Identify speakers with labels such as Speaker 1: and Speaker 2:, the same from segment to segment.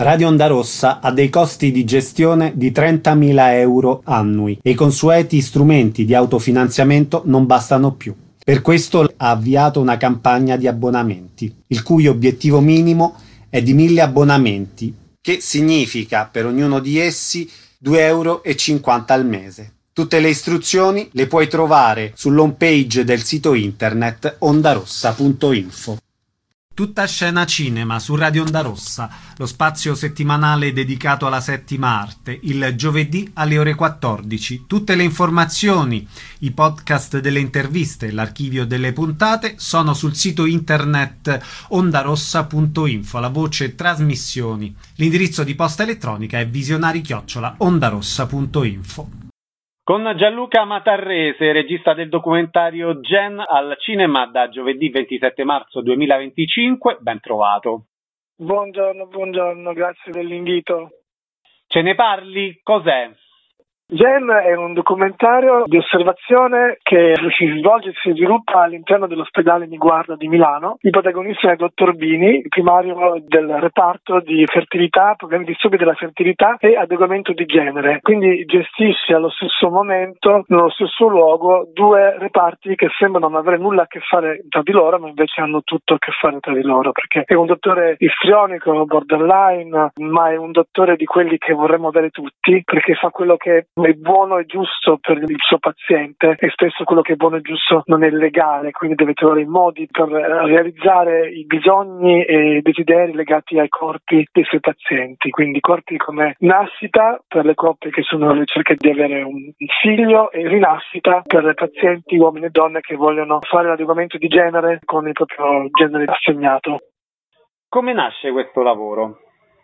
Speaker 1: Radio Onda Rossa ha dei costi di gestione di 30.000 euro annui e i consueti strumenti di autofinanziamento non bastano più. Per questo ha avviato una campagna di abbonamenti, il cui obiettivo minimo è di 1.000 abbonamenti, che significa per ognuno di essi 2,50 euro al mese. Tutte le istruzioni le puoi trovare sull'home page del sito internet ondarossa.info. Tutta scena cinema su Radio Onda Rossa, lo spazio settimanale dedicato alla settima arte, il giovedì alle ore 14. Tutte le informazioni, i podcast delle interviste, l'archivio delle puntate sono sul sito internet ondarossa.info, la voce trasmissioni. L'indirizzo di posta elettronica è visionari@ondarossa.info. Con Gianluca Matarrese, regista del documentario Gen al cinema da giovedì 27 marzo 2025, ben trovato.
Speaker 2: Buongiorno, grazie dell'invito.
Speaker 1: Ce ne parli? Cos'è?
Speaker 2: Gen è un documentario di osservazione che si svolge e si sviluppa all'interno dell'ospedale Niguarda di Milano. Il protagonista è il dottor Bini, il primario del reparto di fertilità, problemi di disturbi della fertilità e adeguamento di genere. Quindi gestisce allo stesso momento, nello stesso luogo, due reparti che sembrano non avere nulla a che fare tra di loro, ma invece hanno tutto a che fare tra di loro, perché è un dottore istrionico, borderline, ma è un dottore di quelli che vorremmo avere tutti, perché fa quello che è buono e giusto per il suo paziente, e spesso quello che è buono e giusto non è legale, quindi deve trovare i modi per realizzare i bisogni e i desideri legati ai corpi dei suoi pazienti, quindi corpi come nascita per le coppie che sono alla ricerca di avere un figlio e rinascita per le pazienti uomini e donne che vogliono fare l'adeguamento di genere con il proprio genere assegnato.
Speaker 1: Come nasce questo lavoro?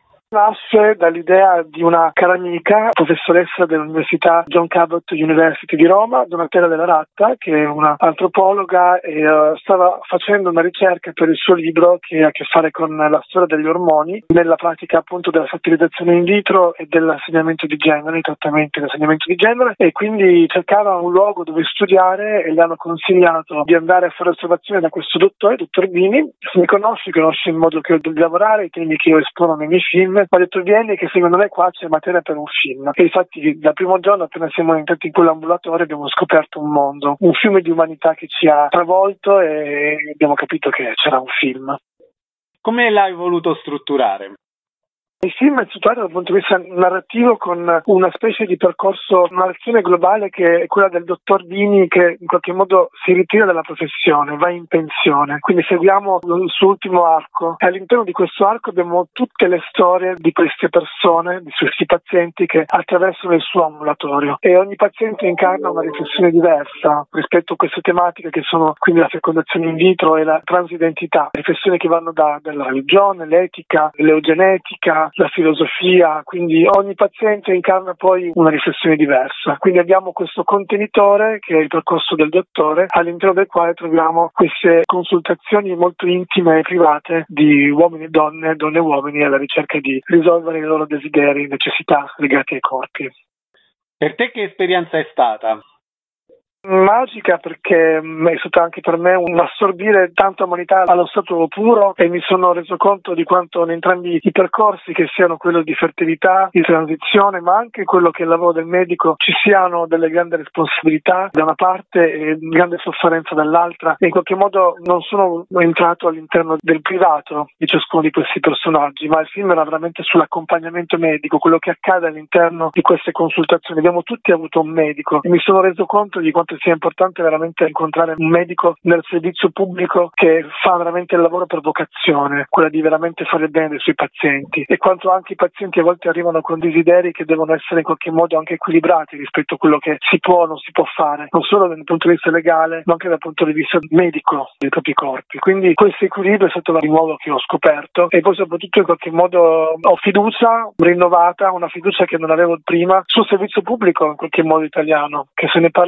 Speaker 2: Nasce dall'idea di una cara amica, professoressa dell'Università John Cabot University di Roma, Donatella Della Ratta, che è una antropologa e stava facendo una ricerca per il suo libro che ha a che fare con la storia degli ormoni nella pratica appunto della fertilizzazione in vitro e dell'assegnamento di genere, i trattamenti di assegnamento di genere, e quindi cercava un luogo dove studiare e le hanno consigliato di andare a fare osservazione da questo dottore, dottor Bini. Se mi conosce il modo che ho di lavorare, i temi che io espono nei miei film. Mi ha detto: vieni che secondo me qua c'è materia per un film. E infatti dal primo giorno, appena siamo entrati in quell'ambulatorio, abbiamo scoperto un mondo, un fiume di umanità che ci ha travolto, e abbiamo capito che c'era un film.
Speaker 1: Come l'hai voluto strutturare?
Speaker 2: Il film è strutturato dal punto di vista narrativo con una specie di percorso, narrazione globale che è quella del dottor Bini, che in qualche modo si ritira dalla professione, va in pensione. Quindi seguiamo il suo ultimo arco, e all'interno di questo arco abbiamo tutte le storie di queste persone, di questi pazienti che attraversano il suo ambulatorio, e ogni paziente incarna una riflessione diversa rispetto a queste tematiche che sono quindi la fecondazione in vitro e la transidentità, riflessioni che vanno dalla religione, l'etica, l'eugenetica, la filosofia, quindi ogni paziente incarna poi una riflessione diversa. Quindi abbiamo questo contenitore che è il percorso del dottore, all'interno del quale troviamo queste consultazioni molto intime e private di uomini e donne e uomini alla ricerca di risolvere i loro desideri e necessità legati ai corpi.
Speaker 1: Per te che esperienza è stata?
Speaker 2: Magica, perché è stato anche per me un assorbire tanta umanità allo stato puro, e mi sono reso conto di quanto in entrambi i percorsi, che siano quello di fertilità, di transizione, ma anche quello che è il lavoro del medico, ci siano delle grandi responsabilità da una parte e grande sofferenza dall'altra, e in qualche modo non sono entrato all'interno del privato di ciascuno di questi personaggi, ma il film era veramente sull'accompagnamento medico, quello che accade all'interno di queste consultazioni. Abbiamo tutti avuto un medico, e mi sono reso conto di quanto sia importante veramente incontrare un medico nel servizio pubblico che fa veramente il lavoro per vocazione, quella di veramente fare bene ai suoi pazienti, e quanto anche i pazienti a volte arrivano con desideri che devono essere in qualche modo anche equilibrati rispetto a quello che si può o non si può fare, non solo dal punto di vista legale ma anche dal punto di vista medico dei propri corpi. Quindi questo equilibrio è stato di nuovo che ho scoperto, e poi soprattutto in qualche modo ho fiducia rinnovata, una fiducia che non avevo prima sul servizio pubblico in qualche modo italiano, che se ne parla tanto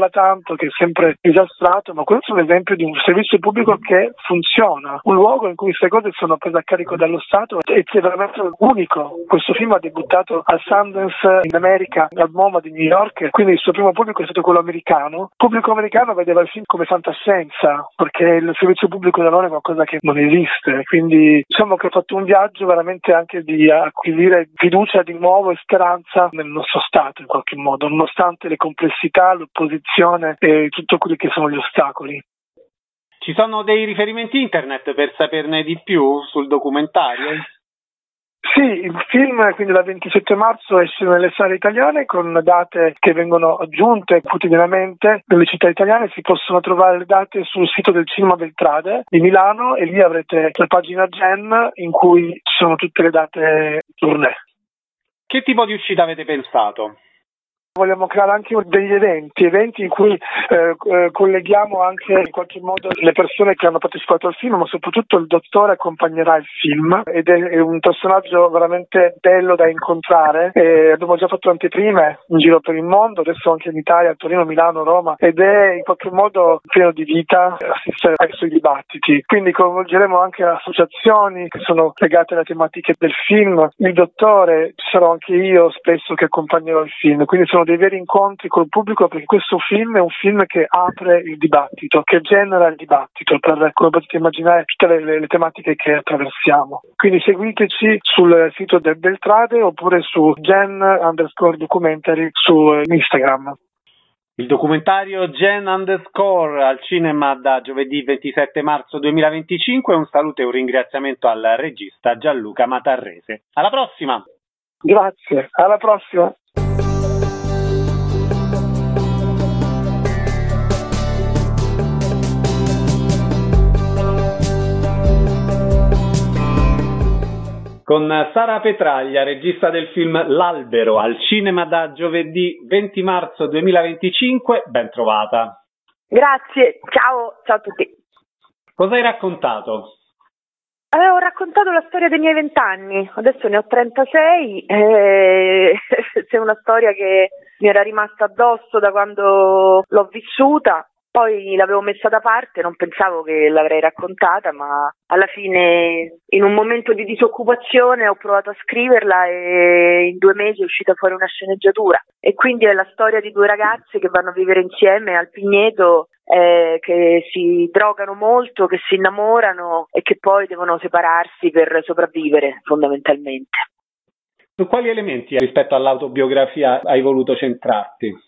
Speaker 2: Stato che è sempre esastrato, ma questo è un esempio di un servizio pubblico che funziona, un luogo in cui queste cose sono prese a carico dallo Stato e che è veramente unico. Questo film ha debuttato al Sundance in America, al MoMA di New York, quindi il suo primo pubblico è stato quello americano. Il pubblico americano vedeva il film come fantascienza, perché il servizio pubblico da loro è qualcosa che non esiste, quindi diciamo che ho fatto un viaggio veramente anche di acquisire fiducia di nuovo e speranza nel nostro Stato in qualche modo, nonostante le complessità, l'opposizione e tutto quelli che sono gli ostacoli.
Speaker 1: Ci sono dei riferimenti internet per saperne di più sul documentario?
Speaker 2: Sì, il film quindi dal 27 marzo esce nelle sale italiane con date che vengono aggiunte quotidianamente nelle città italiane. Si possono trovare le date sul sito del Cinema Beltrade di Milano e lì avrete la pagina Gen in cui ci sono tutte le date tournée.
Speaker 1: Che tipo di uscita avete pensato?
Speaker 2: Vogliamo creare anche degli eventi in cui colleghiamo anche in qualche modo le persone che hanno partecipato al film, ma soprattutto il dottore accompagnerà il film ed è un personaggio veramente bello da incontrare. Abbiamo già fatto anteprime in giro per il mondo, adesso anche in Italia, a Torino, Milano, Roma, ed è in qualche modo pieno di vita, assiste ai suoi dibattiti. Quindi coinvolgeremo anche associazioni che sono legate alle tematiche del film. Il dottore, ci sarò anche io spesso che accompagnerò il film, quindi sono dei veri incontri col pubblico, perché questo film è un film che apre il dibattito, che genera il dibattito per, come potete immaginare, tutte le tematiche che attraversiamo. Quindi seguiteci sul sito del Beltrade oppure su Gen_documentary su Instagram.
Speaker 1: Il documentario Gen_ al cinema da giovedì 27 marzo 2025. Un saluto e un ringraziamento al regista Gianluca Matarrese. Alla prossima!
Speaker 2: Grazie, alla prossima!
Speaker 1: Con Sara Petraglia, regista del film L'Albero, al cinema da giovedì 20 marzo 2025, ben trovata.
Speaker 3: Grazie, ciao a tutti.
Speaker 1: Cosa hai raccontato?
Speaker 3: Ho raccontato la storia dei miei 20 anni, adesso ne ho 36, è una storia che mi era rimasta addosso da quando l'ho vissuta. Poi l'avevo messa da parte, non pensavo che l'avrei raccontata, ma alla fine in un momento di disoccupazione ho provato a scriverla e in 2 mesi è uscita fuori una sceneggiatura. E quindi è la storia di 2 ragazze che vanno a vivere insieme al Pigneto, che si drogano molto, che si innamorano e che poi devono separarsi per sopravvivere fondamentalmente.
Speaker 1: Su quali elementi rispetto all'autobiografia hai voluto centrarti?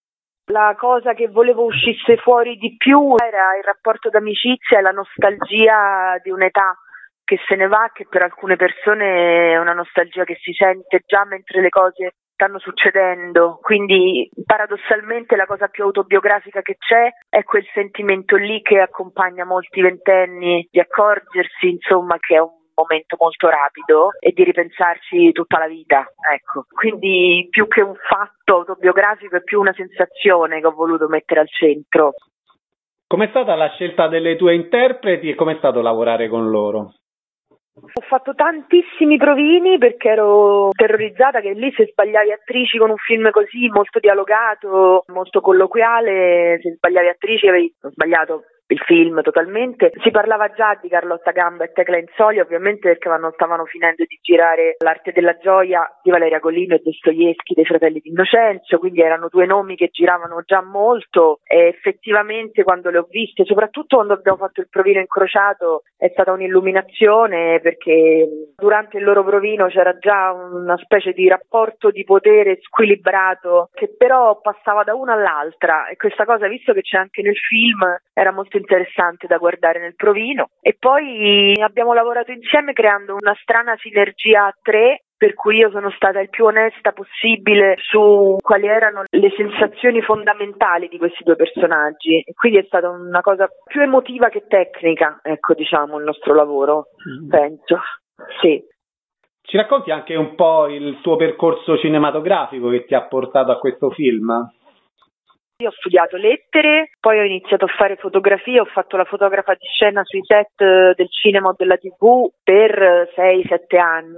Speaker 3: La cosa che volevo uscisse fuori di più era il rapporto d'amicizia e la nostalgia di un'età che se ne va, che per alcune persone è una nostalgia che si sente già mentre le cose stanno succedendo. Quindi paradossalmente la cosa più autobiografica che c'è è quel sentimento lì che accompagna molti ventenni, di accorgersi insomma che è un momento molto rapido e di ripensarsi tutta la vita, ecco. Quindi più che un fatto autobiografico è più una sensazione che ho voluto mettere al centro.
Speaker 1: Com'è stata la scelta delle tue interpreti e com'è stato lavorare con loro?
Speaker 3: Ho fatto tantissimi provini perché ero terrorizzata che lì se sbagliavi attrici con un film così molto dialogato, molto colloquiale, se sbagliavi attrici avevi sbagliato il film totalmente. Si parlava già di Carlotta Gamba e Tecla Insoli, ovviamente perché stavano finendo di girare L'arte della gioia di Valeria Golino e Dostoevskij dei fratelli d'Innocenzo, quindi erano 2 nomi che giravano già molto e effettivamente quando le ho viste, soprattutto quando abbiamo fatto il provino incrociato, è stata un'illuminazione perché durante il loro provino c'era già una specie di rapporto di potere squilibrato che però passava da una all'altra e questa cosa, visto che c'è anche nel film, era molto interessante da guardare nel provino. E poi abbiamo lavorato insieme creando una strana sinergia a 3, per cui io sono stata il più onesta possibile su quali erano le sensazioni fondamentali di questi 2 personaggi e quindi è stata una cosa più emotiva che tecnica, ecco, diciamo, il nostro lavoro, penso. Sì.
Speaker 1: Ci racconti anche un po' il tuo percorso cinematografico che ti ha portato a questo film?
Speaker 3: Io ho studiato lettere, poi ho iniziato a fare fotografie, ho fatto la fotografa di scena sui set del cinema o della TV per 6-7 anni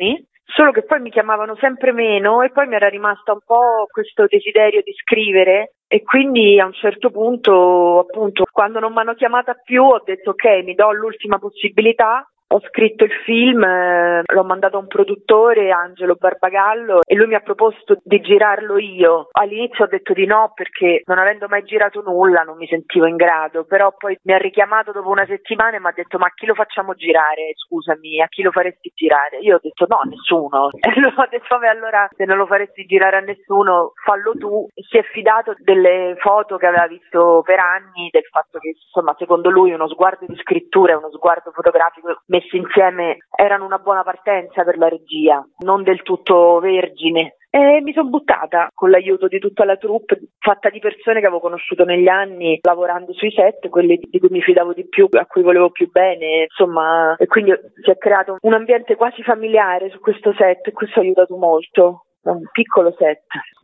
Speaker 3: solo che poi mi chiamavano sempre meno e poi mi era rimasta un po' questo desiderio di scrivere e quindi a un certo punto, appunto, quando non mi hanno chiamata più ho detto ok, mi do l'ultima possibilità. Ho scritto il film, l'ho mandato a un produttore, Angelo Barbagallo, e lui mi ha proposto di girarlo io. All'inizio ho detto di no perché non avendo mai girato nulla non mi sentivo in grado, però poi mi ha richiamato dopo una settimana e mi ha detto ma a chi lo facciamo girare? Scusami, a chi lo faresti girare? Io ho detto no, a nessuno. E lui ha detto vabbè, allora se non lo faresti girare a nessuno fallo tu. E si è fidato delle foto che aveva visto per anni, del fatto che insomma secondo lui uno sguardo di scrittura e uno sguardo fotografico messi insieme erano una buona partenza per la regia, non del tutto vergine. E mi sono buttata con l'aiuto di tutta la troupe, fatta di persone che avevo conosciuto negli anni lavorando sui set, quelli di cui mi fidavo di più, a cui volevo più bene, insomma, e quindi si è creato un ambiente quasi familiare su questo set e questo ha aiutato molto, un piccolo set.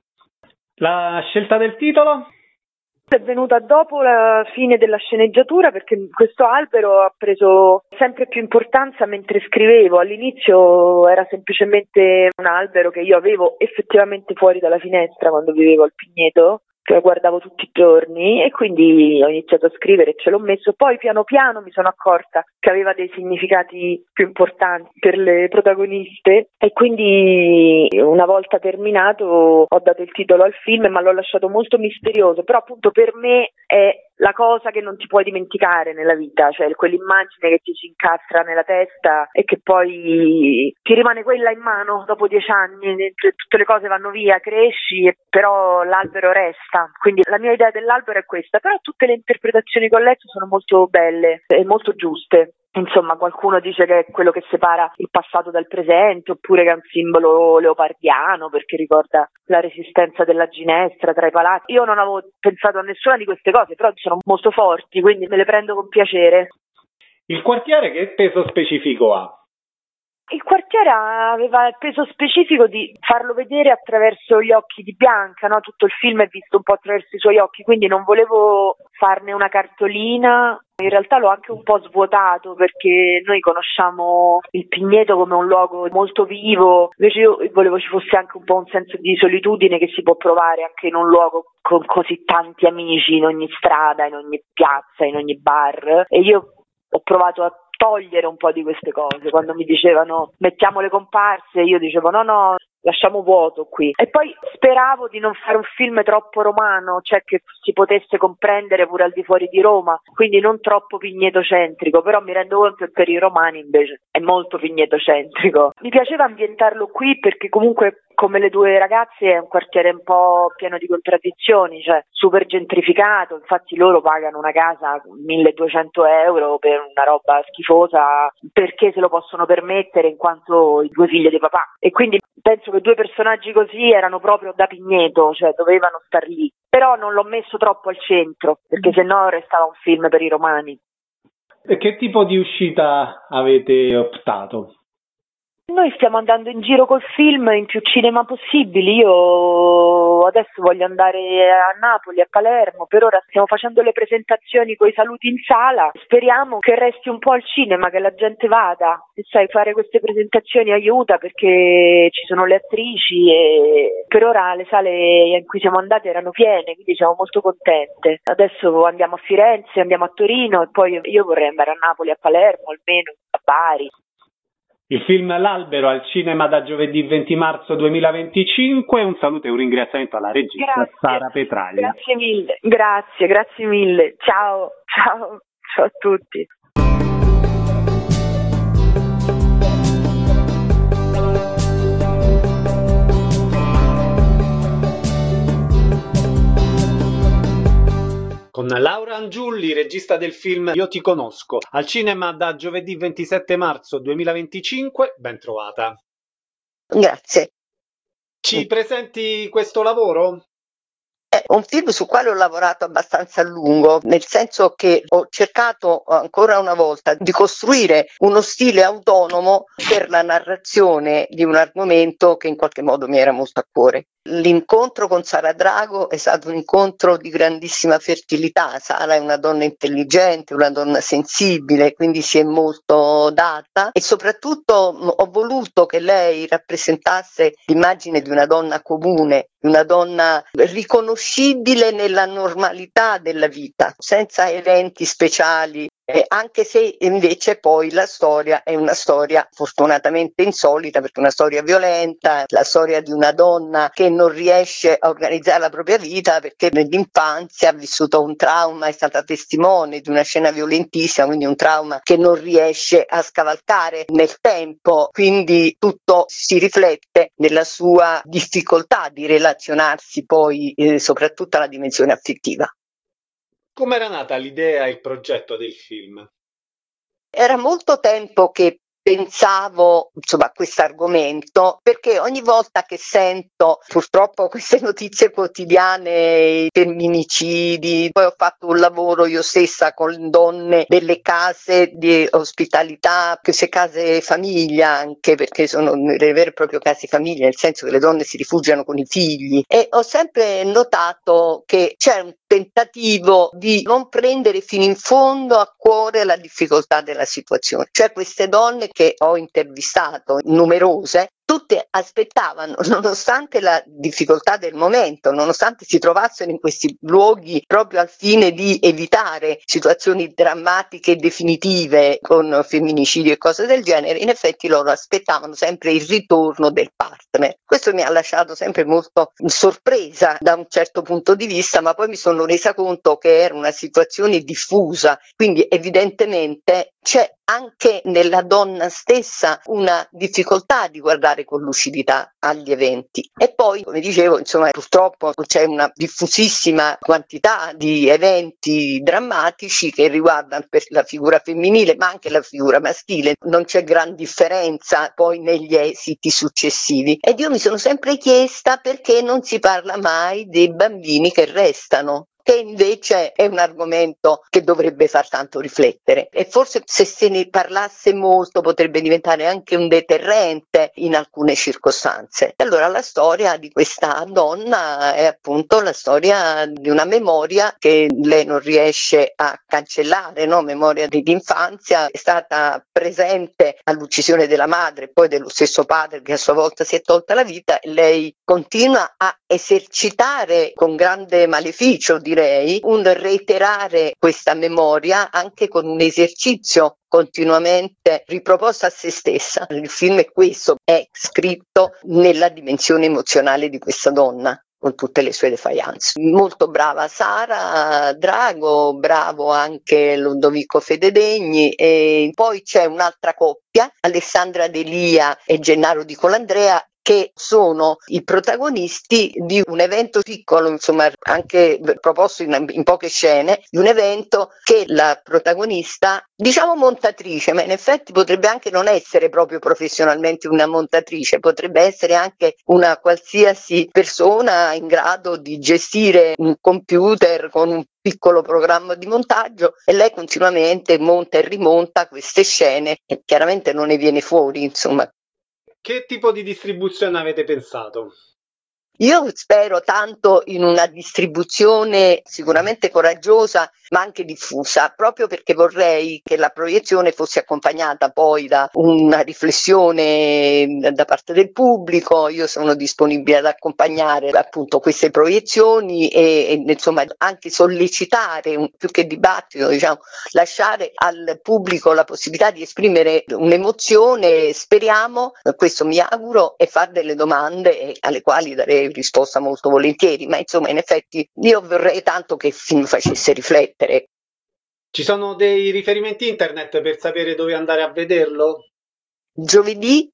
Speaker 4: La scelta del titolo?
Speaker 3: È venuta dopo la fine della sceneggiatura perché questo albero ha preso sempre più importanza mentre scrivevo. All'inizio era semplicemente un albero che io avevo effettivamente fuori dalla finestra quando vivevo al Pigneto, che guardavo tutti i giorni, e quindi ho iniziato a scrivere e ce l'ho messo. Poi piano piano mi sono accorta che aveva dei significati più importanti per le protagoniste e quindi una volta terminato ho dato il titolo al film ma l'ho lasciato molto misterioso, però appunto per me è la cosa che non ti puoi dimenticare nella vita, cioè quell'immagine che ti si incastra nella testa e che poi ti rimane quella in mano dopo 10 anni, tutte le cose vanno via, cresci, però l'albero resta. Quindi la mia idea dell'albero è questa, però tutte le interpretazioni che ho letto sono molto belle e molto giuste. Insomma, qualcuno dice che è quello che separa il passato dal presente, oppure che è un simbolo leopardiano perché ricorda la resistenza della ginestra tra i palazzi. Io non avevo pensato a nessuna di queste cose, però sono molto forti, quindi me le prendo con piacere.
Speaker 4: Il quartiere che peso specifico ha?
Speaker 3: Il quartiere aveva il peso specifico di farlo vedere attraverso gli occhi di Bianca, no? Tutto il film è visto un po' attraverso i suoi occhi, quindi non volevo farne una cartolina. In realtà l'ho anche un po' svuotato perché noi conosciamo il Pigneto come un luogo molto vivo, invece io volevo ci fosse anche un po' un senso di solitudine che si può provare anche in un luogo con così tanti amici in ogni strada, in ogni piazza, in ogni bar, e io ho provato a togliere un po' di queste cose. Quando mi dicevano mettiamo le comparse, io dicevo no, lasciamo vuoto qui. E poi speravo di non fare un film troppo romano, cioè che si potesse comprendere pure al di fuori di Roma, quindi non troppo pignetocentrico, però mi rendo conto che per i romani invece è molto pignetocentrico. Mi piaceva ambientarlo qui perché comunque come le due ragazze è un quartiere un po' pieno di contraddizioni, cioè super gentrificato, infatti loro pagano una casa 1.200 euro per una roba schifosa perché se lo possono permettere in quanto i due figli di papà, e quindi penso che due personaggi così erano proprio da Pigneto, cioè dovevano star lì, però non l'ho messo troppo al centro perché sennò restava un film per i romani.
Speaker 4: E che tipo di uscita avete optato?
Speaker 3: Noi stiamo andando in giro col film in più cinema possibili. Io adesso voglio andare a Napoli, a Palermo, per ora stiamo facendo le presentazioni coi saluti in sala, speriamo che resti un po' al cinema, che la gente vada, e sai, fare queste presentazioni aiuta perché ci sono le attrici e per ora le sale in cui siamo andate erano piene, quindi siamo molto contente. Adesso andiamo a Firenze, andiamo a Torino e poi io vorrei andare a Napoli, a Palermo, almeno a Bari.
Speaker 4: Il film L'Albero al cinema da giovedì 20 marzo 2025. Un saluto e un ringraziamento alla regista Sara Petraglia.
Speaker 3: Grazie mille, grazie mille. Ciao a tutti.
Speaker 1: Con Laura Angiulli, regista del film Io ti conosco, al cinema da giovedì 27 marzo 2025, ben trovata.
Speaker 5: Grazie.
Speaker 1: Ci presenti questo lavoro?
Speaker 5: È un film sul quale ho lavorato abbastanza a lungo, nel senso che ho cercato ancora una volta di costruire uno stile autonomo per la narrazione di un argomento che in qualche modo mi era molto a cuore. L'incontro con Sara Drago è stato un incontro di grandissima fertilità. Sara è una donna intelligente, una donna sensibile, quindi si è molto data, e soprattutto ho voluto che lei rappresentasse l'immagine di una donna comune, di una donna riconoscibile nella normalità della vita, senza eventi speciali. Anche se invece poi la storia è una storia fortunatamente insolita, perché è una storia violenta, la storia di una donna che non riesce a organizzare la propria vita perché nell'infanzia ha vissuto un trauma, è stata testimone di una scena violentissima, quindi un trauma che non riesce a scavalcare nel tempo, quindi tutto si riflette nella sua difficoltà di relazionarsi poi soprattutto alla dimensione affettiva.
Speaker 4: Come era nata l'idea e il progetto del film?
Speaker 5: Era molto tempo che pensavo a questo argomento, perché ogni volta che sento purtroppo queste notizie quotidiane, i femminicidi, poi ho fatto un lavoro io stessa con donne delle case di ospitalità, queste case famiglia, anche perché sono delle vere e proprie case famiglia, nel senso che le donne si rifugiano con i figli, e ho sempre notato che c'è un tentativo di non prendere fino in fondo a cuore la difficoltà della situazione. Cioè, queste donne che ho intervistato, numerose, tutte aspettavano, nonostante la difficoltà del momento, nonostante si trovassero in questi luoghi proprio al fine di evitare situazioni drammatiche e definitive con femminicidi e cose del genere, in effetti loro aspettavano sempre il ritorno del partner. Questo mi ha lasciato sempre molto sorpresa da un certo punto di vista, ma poi mi sono resa conto che era una situazione diffusa, quindi evidentemente c'è anche nella donna stessa una difficoltà di guardare con lucidità agli eventi. E poi, come dicevo, purtroppo c'è una diffusissima quantità di eventi drammatici che riguardano per la figura femminile, ma anche la figura maschile. Non c'è gran differenza poi negli esiti successivi. Ed io mi sono sempre chiesta perché non si parla mai dei bambini che restano, che invece è un argomento che dovrebbe far tanto riflettere, e forse se ne parlasse molto potrebbe diventare anche un deterrente in alcune circostanze. E allora la storia di questa donna è appunto la storia di una memoria che lei non riesce a cancellare, no? Memoria dell'infanzia, è stata presente all'uccisione della madre e poi dello stesso padre che a sua volta si è tolta la vita, e lei continua a esercitare con grande maleficio, direi, un reiterare questa memoria anche con un esercizio continuamente riproposto a se stessa. Il film è questo, è scritto nella dimensione emozionale di questa donna, con tutte le sue defiance. Molto brava Sara Drago, bravo anche Ludovico Fededegni, e poi c'è un'altra coppia, Alessandra Delia e Gennaro Di Colandrea, che sono i protagonisti di un evento piccolo, anche proposto in poche scene, di un evento che la protagonista, diciamo montatrice, ma in effetti potrebbe anche non essere proprio professionalmente una montatrice, potrebbe essere anche una qualsiasi persona in grado di gestire un computer con un piccolo programma di montaggio, e lei continuamente monta e rimonta queste scene e chiaramente non ne viene fuori,
Speaker 4: Che tipo di distribuzione avete pensato?
Speaker 5: Io spero tanto in una distribuzione sicuramente coraggiosa, ma anche diffusa, proprio perché vorrei che la proiezione fosse accompagnata poi da una riflessione da parte del pubblico. Io sono disponibile ad accompagnare appunto queste proiezioni e anche sollecitare più che dibattito, lasciare al pubblico la possibilità di esprimere un'emozione, speriamo, questo mi auguro, e fare delle domande alle quali darei risposta molto volentieri, ma in effetti io vorrei tanto che il film facesse riflettere.
Speaker 4: Ci sono dei riferimenti internet per sapere dove andare a vederlo?
Speaker 5: Giovedì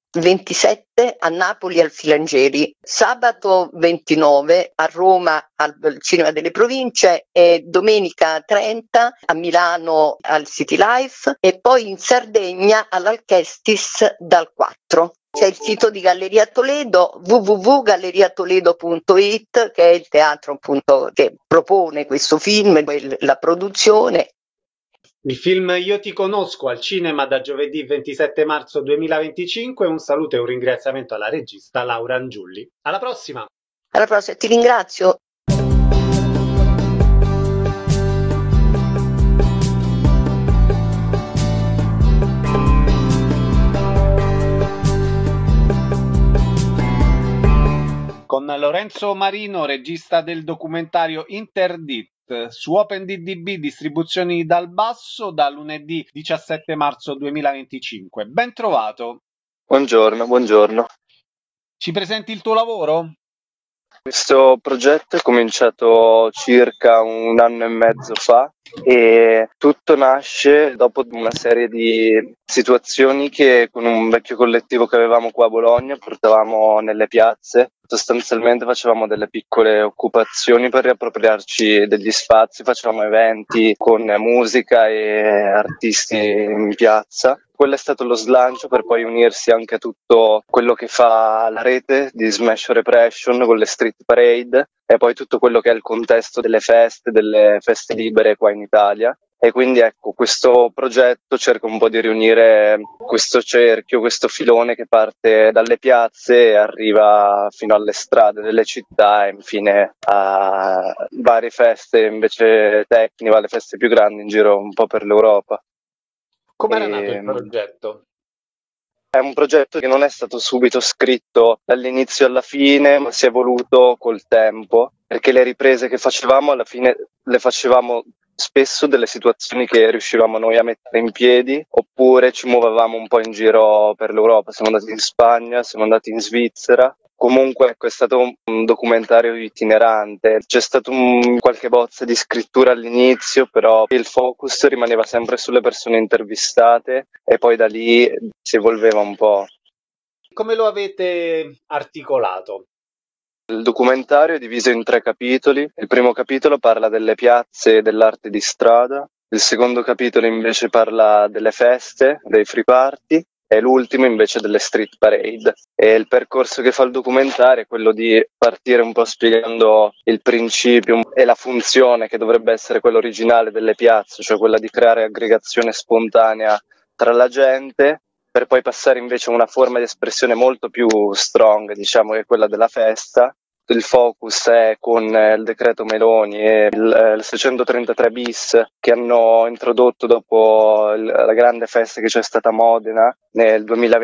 Speaker 5: 27 a Napoli al Filangieri, sabato 29 a Roma al Cinema delle Province e domenica 30 a Milano al City Life, e poi in Sardegna all'Alchestis dal 4. C'è il sito di Galleria Toledo, www.galleriatoledo.it, che è il teatro appunto che propone questo film, la produzione.
Speaker 1: Il film Io ti conosco al cinema da giovedì 27 marzo 2025. Un saluto e un ringraziamento alla regista Laura Angiulli. Alla prossima!
Speaker 5: Alla prossima, ti ringrazio.
Speaker 1: Con Lorenzo Marino, regista del documentario Interdit, su OpenDDB distribuzioni dal basso da lunedì 17 marzo 2025. Ben trovato.
Speaker 6: Buongiorno.
Speaker 1: Ci presenti il tuo lavoro?
Speaker 6: Questo progetto è cominciato circa 1 anno e mezzo fa e tutto nasce dopo una serie di situazioni che con un vecchio collettivo che avevamo qua a Bologna portavamo nelle piazze. Sostanzialmente facevamo delle piccole occupazioni per riappropriarci degli spazi, facevamo eventi con musica e artisti in piazza. Quello è stato lo slancio per poi unirsi anche a tutto quello che fa la rete di Smash Repression con le street parade e poi tutto quello che è il contesto delle feste libere qua in Italia. E quindi ecco, questo progetto cerca un po' di riunire questo cerchio, questo filone che parte dalle piazze e arriva fino alle strade delle città e infine a varie feste invece tecniche, alle feste più grandi in giro un po' per l'Europa.
Speaker 1: Come era nato il progetto?
Speaker 6: È un progetto che non è stato subito scritto dall'inizio alla fine, ma si è evoluto col tempo, perché le riprese che facevamo alla fine le facevamo spesso delle situazioni che riuscivamo noi a mettere in piedi, oppure ci muovevamo un po' in giro per l'Europa, siamo andati in Spagna, siamo andati in Svizzera. Comunque ecco, è stato un documentario itinerante, c'è stato qualche bozza di scrittura all'inizio, però il focus rimaneva sempre sulle persone intervistate e poi da lì si evolveva un po'.
Speaker 1: Come lo avete articolato?
Speaker 6: Il documentario è diviso in 3 capitoli. Il primo capitolo parla delle piazze e dell'arte di strada, il secondo capitolo invece parla delle feste, dei free party, e l'ultimo invece delle street parade. E il percorso che fa il documentario è quello di partire un po' spiegando il principio e la funzione che dovrebbe essere quella originale delle piazze, cioè quella di creare aggregazione spontanea tra la gente, per poi passare invece a una forma di espressione molto più strong, diciamo, che è quella della festa. Il focus è con il decreto Meloni e il 633 bis che hanno introdotto dopo la grande festa che c'è stata a Modena nel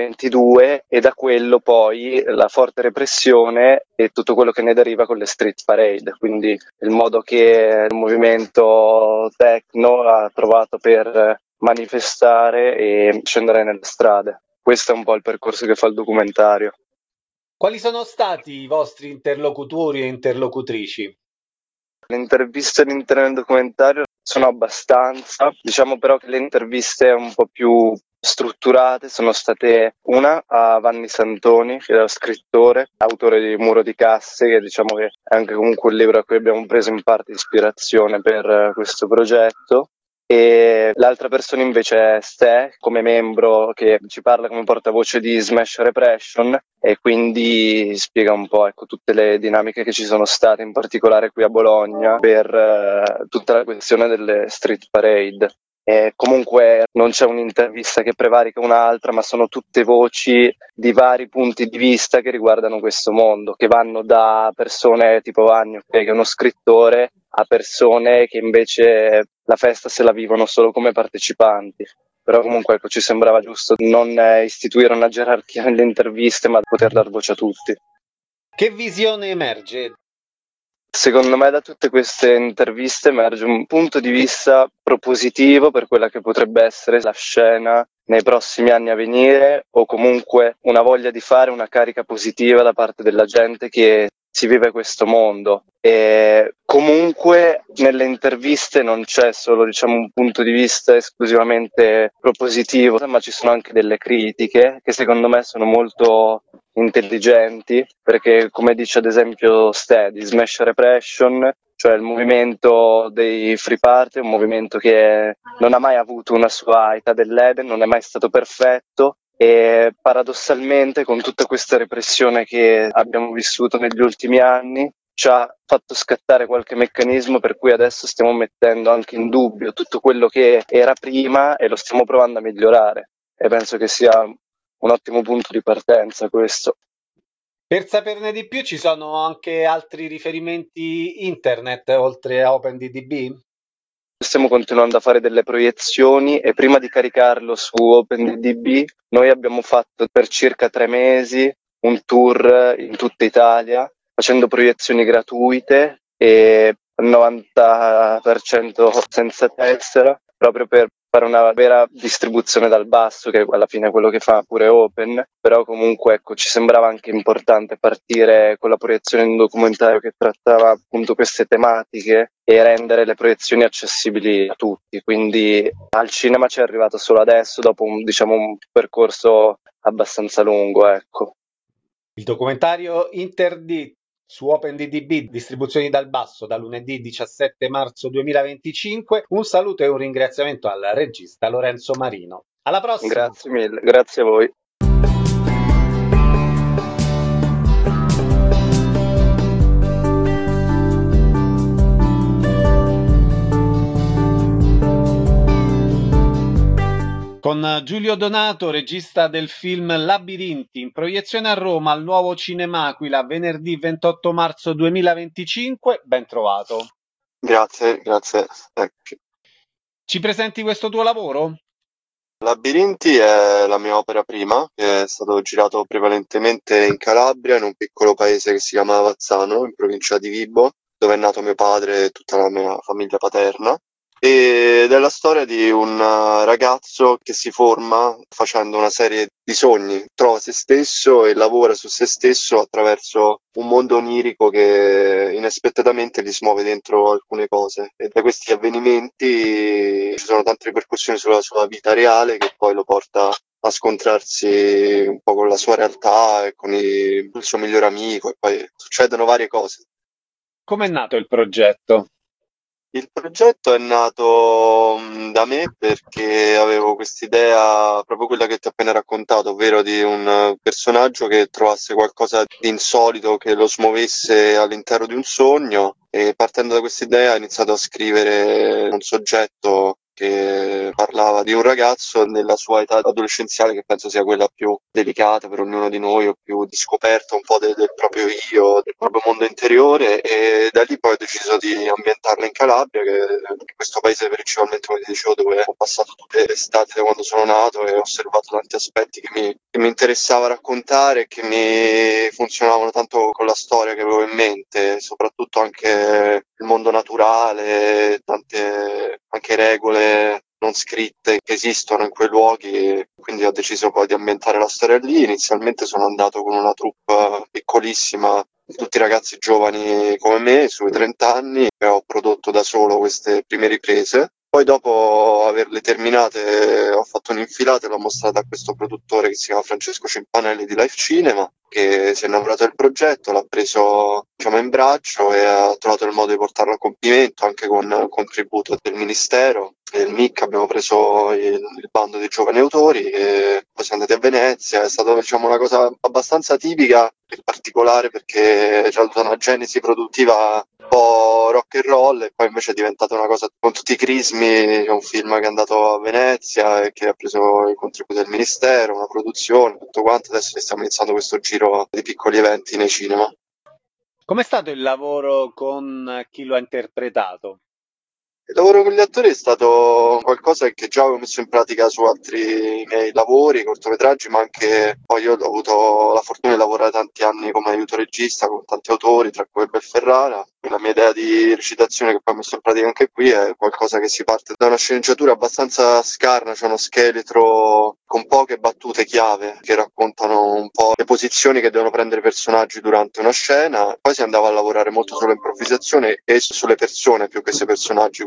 Speaker 6: 2022, e da quello poi la forte repressione e tutto quello che ne deriva con le street parade, quindi il modo che il movimento techno ha trovato per manifestare e scendere nelle strade. Questo è un po' il percorso che fa il documentario.
Speaker 1: Quali sono stati i vostri interlocutori e interlocutrici?
Speaker 6: Le interviste all'interno del documentario sono abbastanza, diciamo però che le interviste un po' più strutturate sono state una a Vanni Santoni, che è lo scrittore, autore di Muro di Casse, che diciamo che è anche comunque un libro a cui abbiamo preso in parte ispirazione per questo progetto. E l'altra persona invece è Ste, come membro, che ci parla come portavoce di Smash Repression e quindi spiega un po' ecco, tutte le dinamiche che ci sono state, in particolare qui a Bologna, per tutta la questione delle street parade. E comunque non c'è un'intervista che prevarica un'altra, ma sono tutte voci di vari punti di vista che riguardano questo mondo, che vanno da persone tipo Vanni, che è uno scrittore, a persone che invece la festa se la vivono solo come partecipanti. Però comunque ecco, ci sembrava giusto non istituire una gerarchia nelle interviste, ma poter dar voce a tutti.
Speaker 1: Che visione emerge?
Speaker 6: Secondo me da tutte queste interviste emerge un punto di vista propositivo per quella che potrebbe essere la scena nei prossimi anni a venire, o comunque una voglia di fare una carica positiva da parte della gente che si vive questo mondo. E comunque nelle interviste non c'è solo diciamo un punto di vista esclusivamente propositivo, ma ci sono anche delle critiche che secondo me sono molto intelligenti, perché come dice ad esempio Ste di Smash Repression, cioè il movimento dei free party è un movimento che non ha mai avuto una sua età dell'Eden, non è mai stato perfetto, E paradossalmente, con tutta questa repressione che abbiamo vissuto negli ultimi anni, ci ha fatto scattare qualche meccanismo per cui adesso stiamo mettendo anche in dubbio tutto quello che era prima e lo stiamo provando a migliorare. E penso che sia un ottimo punto di partenza questo.
Speaker 4: Per saperne di più ci sono anche altri riferimenti internet oltre a OpenDDB?
Speaker 6: Stiamo continuando a fare delle proiezioni e prima di caricarlo su OpenDB noi abbiamo fatto per circa 3 mesi un tour in tutta Italia facendo proiezioni gratuite e 90% senza tessera, proprio per fare una vera distribuzione dal basso, che alla fine è quello che fa pure Open. Però comunque ecco, ci sembrava anche importante partire con la proiezione di un documentario che trattava appunto queste tematiche e rendere le proiezioni accessibili a tutti. Quindi al cinema ci è arrivato solo adesso, dopo un percorso abbastanza lungo, ecco.
Speaker 4: Il documentario Interdit su OpenDDB, distribuzioni dal basso, da lunedì 17 marzo 2025. Un saluto e un ringraziamento al regista Lorenzo Marino. Alla prossima!
Speaker 6: Grazie mille, grazie a voi.
Speaker 4: Con Giulio Donato, regista del film Labirinti, in proiezione a Roma al Nuovo Cinema Aquila venerdì 28 marzo 2025. Ben trovato.
Speaker 7: Grazie.
Speaker 4: Ci presenti questo tuo lavoro?
Speaker 7: Labirinti è la mia opera prima, che è stato girato prevalentemente in Calabria, in un piccolo paese che si chiama Avazzano, in provincia di Vibo, dove è nato mio padre e tutta la mia famiglia paterna. Ed è la storia di un ragazzo che si forma facendo una serie di sogni, trova se stesso e lavora su se stesso attraverso un mondo onirico che inaspettatamente gli smuove dentro alcune cose. E da questi avvenimenti ci sono tante ripercussioni sulla sua vita reale che poi lo porta a scontrarsi un po' con la sua realtà e con il suo migliore amico, e poi succedono varie cose.
Speaker 4: Com'è nato il progetto?
Speaker 7: Il progetto è nato da me perché avevo quest'idea, proprio quella che ti ho appena raccontato, ovvero di un personaggio che trovasse qualcosa di insolito che lo smuovesse all'interno di un sogno, e partendo da quest'idea ho iniziato a scrivere un soggetto che parlava di un ragazzo nella sua età adolescenziale, che penso sia quella più delicata per ognuno di noi, o più di scoperta un po' del proprio io, del proprio mondo interiore, e da lì poi ho deciso di ambientarla in Calabria, che è questo paese principalmente, come ti dicevo, dove ho passato tutte le estati da quando sono nato e ho osservato tanti aspetti che mi interessava raccontare e che mi funzionavano tanto con la storia che avevo in mente, soprattutto anche il mondo naturale, tante anche regole non scritte che esistono in quei luoghi. Quindi ho deciso poi di ambientare la storia lì. Inizialmente sono andato con una troupe piccolissima, tutti ragazzi giovani come me, sui 30 anni, e ho prodotto da solo queste prime riprese. Poi dopo averle terminate ho fatto un'infilata e l'ho mostrata a questo produttore che si chiama Francesco Cimpanelli di Life Cinema, che si è innamorato del progetto, l'ha preso in braccio e ha trovato il modo di portarlo a compimento, anche con il contributo del Ministero e il MIC. Abbiamo preso il bando dei giovani autori e poi siamo andati a Venezia. È stata una cosa abbastanza tipica e particolare, perché c'è stata una genesi produttiva un po' rock and roll, e poi invece è diventata una cosa con tutti i crismi. C'è un film che è andato a Venezia e che ha preso il contributo del Ministero, una produzione, tutto quanto. Adesso stiamo iniziando questo giro di piccoli eventi nei cinema.
Speaker 4: Com'è stato il lavoro con chi lo ha interpretato?
Speaker 7: Il lavoro con gli attori è stato qualcosa che già avevo messo in pratica su altri miei lavori, cortometraggi, ma anche poi io ho avuto la fortuna di lavorare tanti anni come aiuto regista con tanti autori, tra cui Belferrara. La mia idea di recitazione, che poi ho messo in pratica anche qui, è qualcosa che si parte da una sceneggiatura abbastanza scarna, c'è uno scheletro con poche battute chiave che raccontano un po' le posizioni che devono prendere i personaggi durante una scena. Poi si andava a lavorare molto sull'improvvisazione e sulle persone più che sui personaggi,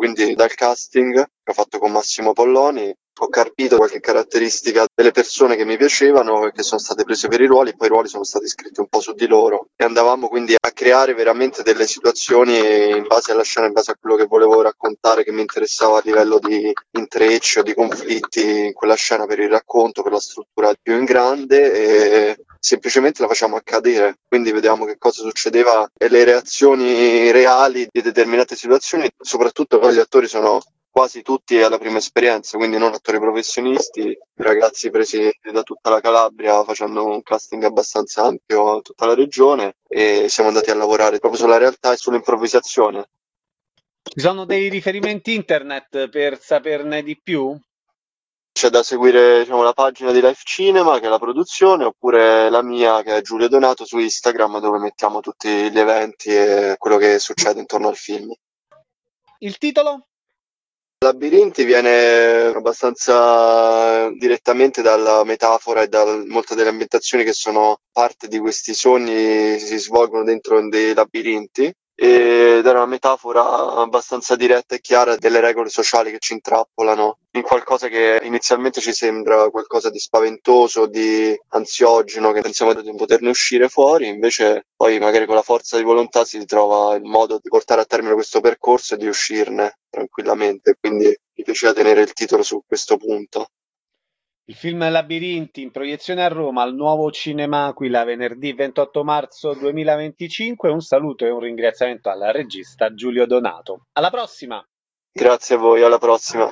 Speaker 7: quindi dal casting che ho fatto con Massimo Polloni ho capito qualche caratteristica delle persone che mi piacevano e che sono state prese per i ruoli, e poi i ruoli sono stati scritti un po' su di loro e andavamo quindi a creare veramente delle situazioni in base alla scena, in base a quello che volevo raccontare, che mi interessava a livello di intreccio, di conflitti in quella scena per il racconto, per la struttura più in grande, e semplicemente la facciamo accadere, quindi vediamo che cosa succedeva e le reazioni reali di determinate situazioni. Soprattutto poi gli attori sono quasi tutti alla prima esperienza, quindi non attori professionisti, ragazzi presi da tutta la Calabria facendo un casting abbastanza ampio a tutta la regione, e siamo andati a lavorare proprio sulla realtà e sull'improvvisazione.
Speaker 4: Ci sono dei riferimenti internet per saperne di più?
Speaker 7: C'è da seguire, diciamo, la pagina di Life Cinema, che è la produzione, oppure la mia, che è Giulio Donato, su Instagram, dove mettiamo tutti gli eventi e quello che succede intorno al film.
Speaker 4: Il titolo?
Speaker 7: Labirinti viene abbastanza direttamente dalla metafora e da molte delle ambientazioni che sono parte di questi sogni, si svolgono dentro dei labirinti, ed era una metafora abbastanza diretta e chiara delle regole sociali che ci intrappolano in qualcosa che inizialmente ci sembra qualcosa di spaventoso, di ansiogeno, che pensiamo di poterne uscire fuori, invece poi magari con la forza di volontà si trova il modo di portare a termine questo percorso e di uscirne tranquillamente, quindi mi piaceva tenere il titolo su questo punto.
Speaker 4: Il film Labirinti, in proiezione a Roma al Nuovo Cinema Aquila venerdì 28 marzo 2025. Un saluto e un ringraziamento al regista Giulio Donato. Alla prossima!
Speaker 7: Grazie a voi, alla prossima.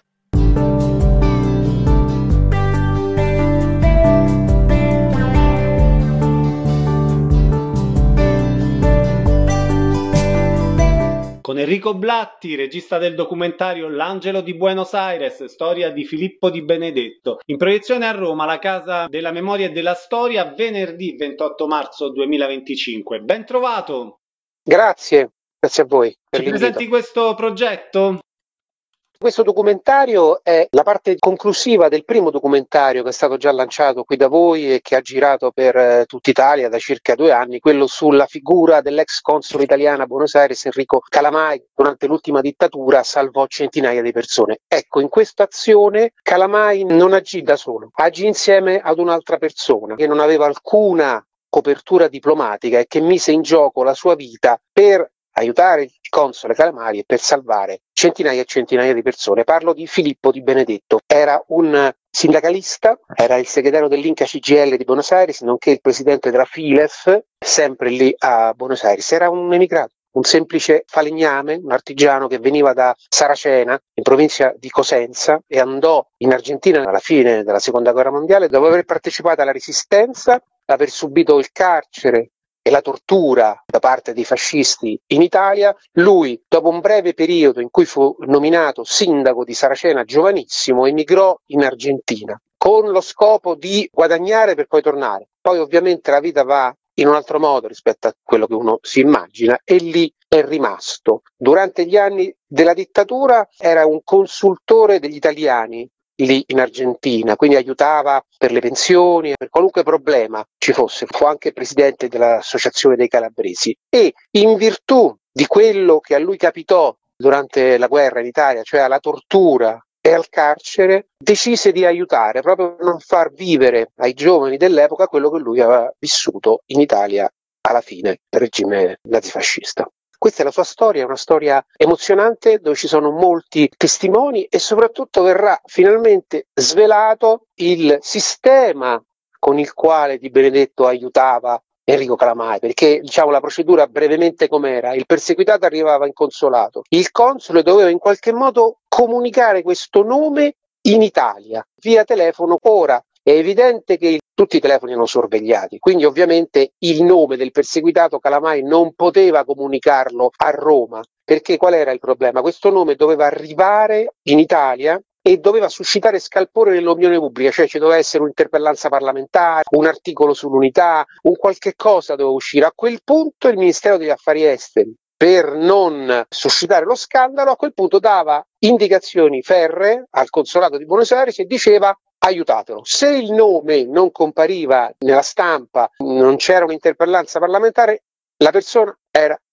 Speaker 4: Con Enrico Blatti, regista del documentario L'Angelo di Buenos Aires, storia di Filippo Di Benedetto. In proiezione a Roma, la Casa della Memoria e della Storia, venerdì 28 marzo 2025. Ben trovato!
Speaker 8: Grazie a voi per
Speaker 4: Ci
Speaker 8: l'invito.
Speaker 4: presenti questo progetto?
Speaker 8: Questo documentario è la parte conclusiva del primo documentario che è stato già lanciato qui da voi e che ha girato per tutta Italia da circa 2 anni, quello sulla figura dell'ex console italiano a Buenos Aires Enrico Calamai. Durante l'ultima dittatura salvò centinaia di persone. Ecco, in questa azione Calamai non agì da solo, agì insieme ad un'altra persona che non aveva alcuna copertura diplomatica e che mise in gioco la sua vita per aiutare il console Calamari e per salvare centinaia e centinaia di persone. Parlo di Filippo Di Benedetto. Era un sindacalista, era il segretario dell'Inca CGL di Buenos Aires, nonché il presidente della FILEF, sempre lì a Buenos Aires. Era un emigrato, un semplice falegname, un artigiano che veniva da Saracena, in provincia di Cosenza, e andò in Argentina alla fine della Seconda Guerra Mondiale, dopo aver partecipato alla Resistenza, aver subito il carcere e la tortura da parte dei fascisti in Italia. Lui, dopo un breve periodo in cui fu nominato sindaco di Saracena, giovanissimo, emigrò in Argentina con lo scopo di guadagnare per poi tornare. Poi ovviamente la vita va in un altro modo rispetto a quello che uno si immagina, e lì è rimasto. Durante gli anni della dittatura era un consultore degli italiani lì in Argentina, quindi aiutava per le pensioni, per qualunque problema ci fosse. Fu anche presidente dell'Associazione dei Calabresi, e in virtù di quello che a lui capitò durante la guerra in Italia, cioè alla tortura e al carcere, decise di aiutare, proprio per non far vivere ai giovani dell'epoca quello che lui aveva vissuto in Italia alla fine del regime nazifascista. Questa è la sua storia, è una storia emozionante dove ci sono molti testimoni, e soprattutto verrà finalmente svelato il sistema con il quale Di Benedetto aiutava Enrico Calamai, perché diciamo la procedura brevemente com'era: il perseguitato arrivava in consolato, il console doveva in qualche modo comunicare questo nome in Italia via telefono. Ora è evidente che tutti i telefoni erano sorvegliati, quindi ovviamente il nome del perseguitato Calamai non poteva comunicarlo a Roma, perché qual era il problema? Questo nome doveva arrivare in Italia e doveva suscitare scalpore nell'opinione pubblica, cioè ci doveva essere un'interpellanza parlamentare, un articolo sull'unità, un qualche cosa doveva uscire. A quel punto il Ministero degli Affari Esteri, per non suscitare lo scandalo, a quel punto dava indicazioni ferree al consolato di Buenos Aires e diceva: aiutatelo. Se il nome non compariva nella stampa, non c'era un'interpellanza parlamentare, la persona era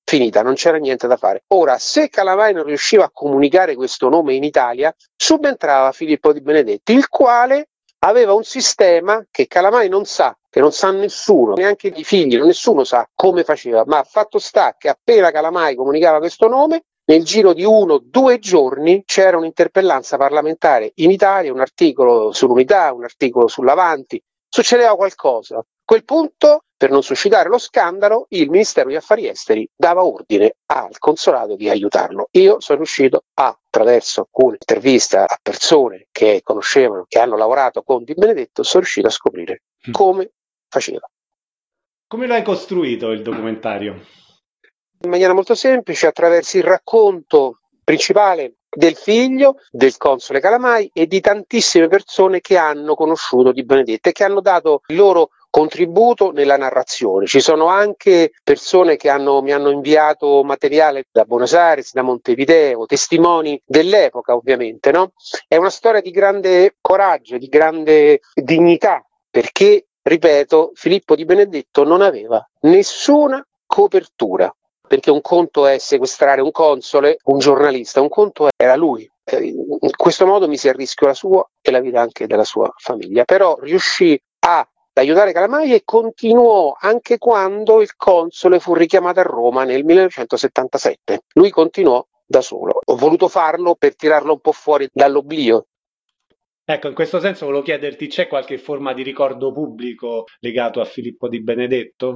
Speaker 8: finita, non c'era niente da fare. Ora, se Calamai non riusciva a comunicare questo nome in Italia, subentrava Filippo Di Benedetti, il quale aveva un sistema che Calamai non sa, che non sa nessuno, neanche i figli, nessuno sa come faceva, ma fatto sta che appena Calamai comunicava questo nome, nel giro di 1-2 giorni c'era un'interpellanza parlamentare in Italia, un articolo sull'Unità, un articolo sull'Avanti, succedeva qualcosa. A quel punto, per non suscitare lo scandalo, il Ministero degli Affari Esteri dava ordine al consolato di aiutarlo. Io sono riuscito attraverso alcune interviste a persone che conoscevano, che hanno lavorato con Di Benedetto, sono riuscito a scoprire come faceva.
Speaker 1: Come lo hai costruito il documentario?
Speaker 8: In maniera molto semplice, attraverso il racconto principale del figlio, del console Calamai e di tantissime persone che hanno conosciuto Di Benedetto e che hanno dato il loro contributo nella narrazione. Ci sono anche persone che mi hanno inviato materiale da Buenos Aires, da Montevideo, testimoni dell'epoca ovviamente, no? È una storia di grande coraggio, di grande dignità, perché, ripeto, Filippo Di Benedetto non aveva nessuna copertura. Perché un conto è sequestrare un console, un giornalista, un conto era lui. In questo modo mise a rischio la sua e la vita anche della sua famiglia, però riuscì ad aiutare Calamai e continuò anche quando il console fu richiamato a Roma nel 1977. Lui continuò da solo. Ho voluto farlo per tirarlo un po' fuori dall'oblio.
Speaker 1: Ecco, in questo senso volevo chiederti, c'è qualche forma di ricordo pubblico legato a Filippo Di Benedetto?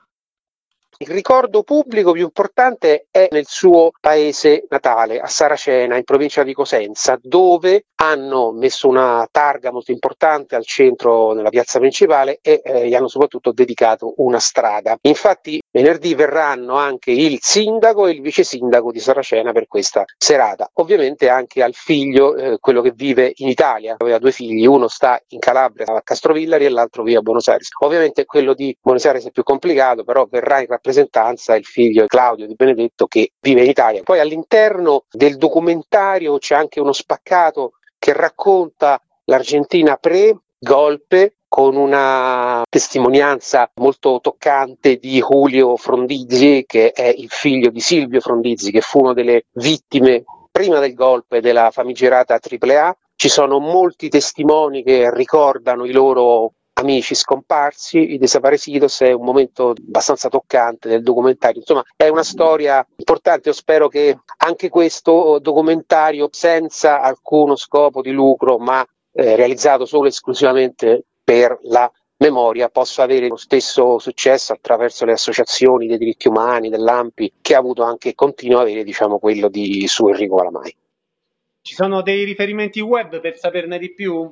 Speaker 8: Il ricordo pubblico più importante è nel suo paese natale, a Saracena, in provincia di Cosenza, dove hanno messo una targa molto importante al centro, nella piazza principale, e gli hanno soprattutto dedicato una strada. Infatti venerdì verranno anche il sindaco e il vice sindaco di Saracena per questa serata. Ovviamente anche al figlio, quello che vive in Italia, aveva 2 figli, uno sta in Calabria a Castrovillari e l'altro vive a Buenos Aires. Ovviamente quello di Buenos Aires è più complicato, però verrà in rappresentanza il figlio Claudio Di Benedetto che vive in Italia. Poi all'interno del documentario c'è anche uno spaccato che racconta l'Argentina pre-golpe, con una testimonianza molto toccante di Julio Frondizi, che è il figlio di Silvio Frondizi, che fu una delle vittime prima del golpe della famigerata AAA. Ci sono molti testimoni che ricordano i loro amici scomparsi, i desaparecidos. È un momento abbastanza toccante del documentario. Insomma, è una storia importante. Io spero che anche questo documentario, senza alcuno scopo di lucro, ma realizzato solo e esclusivamente per la memoria, possa avere lo stesso successo attraverso le associazioni dei diritti umani, dell'ANPI, che ha avuto anche e continua a avere, quello di su Enrico Calamai.
Speaker 1: Ci sono dei riferimenti web per saperne di più?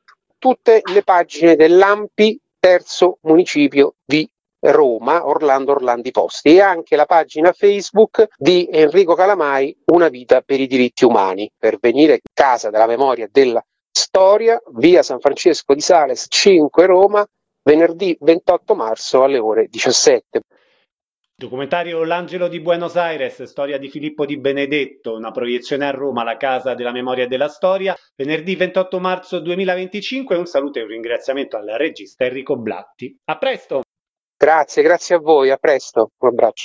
Speaker 8: Tutte le pagine dell'ANPI, terzo municipio di Roma, Orlando Orlandi Posti, e anche la pagina Facebook di Enrico Calamai, Una vita per i diritti umani, per venire a Casa della Memoria della Storia, via San Francesco di Sales 5 Roma, venerdì 28 marzo alle ore 17.
Speaker 1: Documentario L'Angelo di Buenos Aires, storia di Filippo Di Benedetto, una proiezione a Roma, la Casa della Memoria e della Storia, venerdì 28 marzo 2025. Un saluto e un ringraziamento al regista Enrico Blatti. A presto!
Speaker 8: Grazie a voi, a presto, un abbraccio.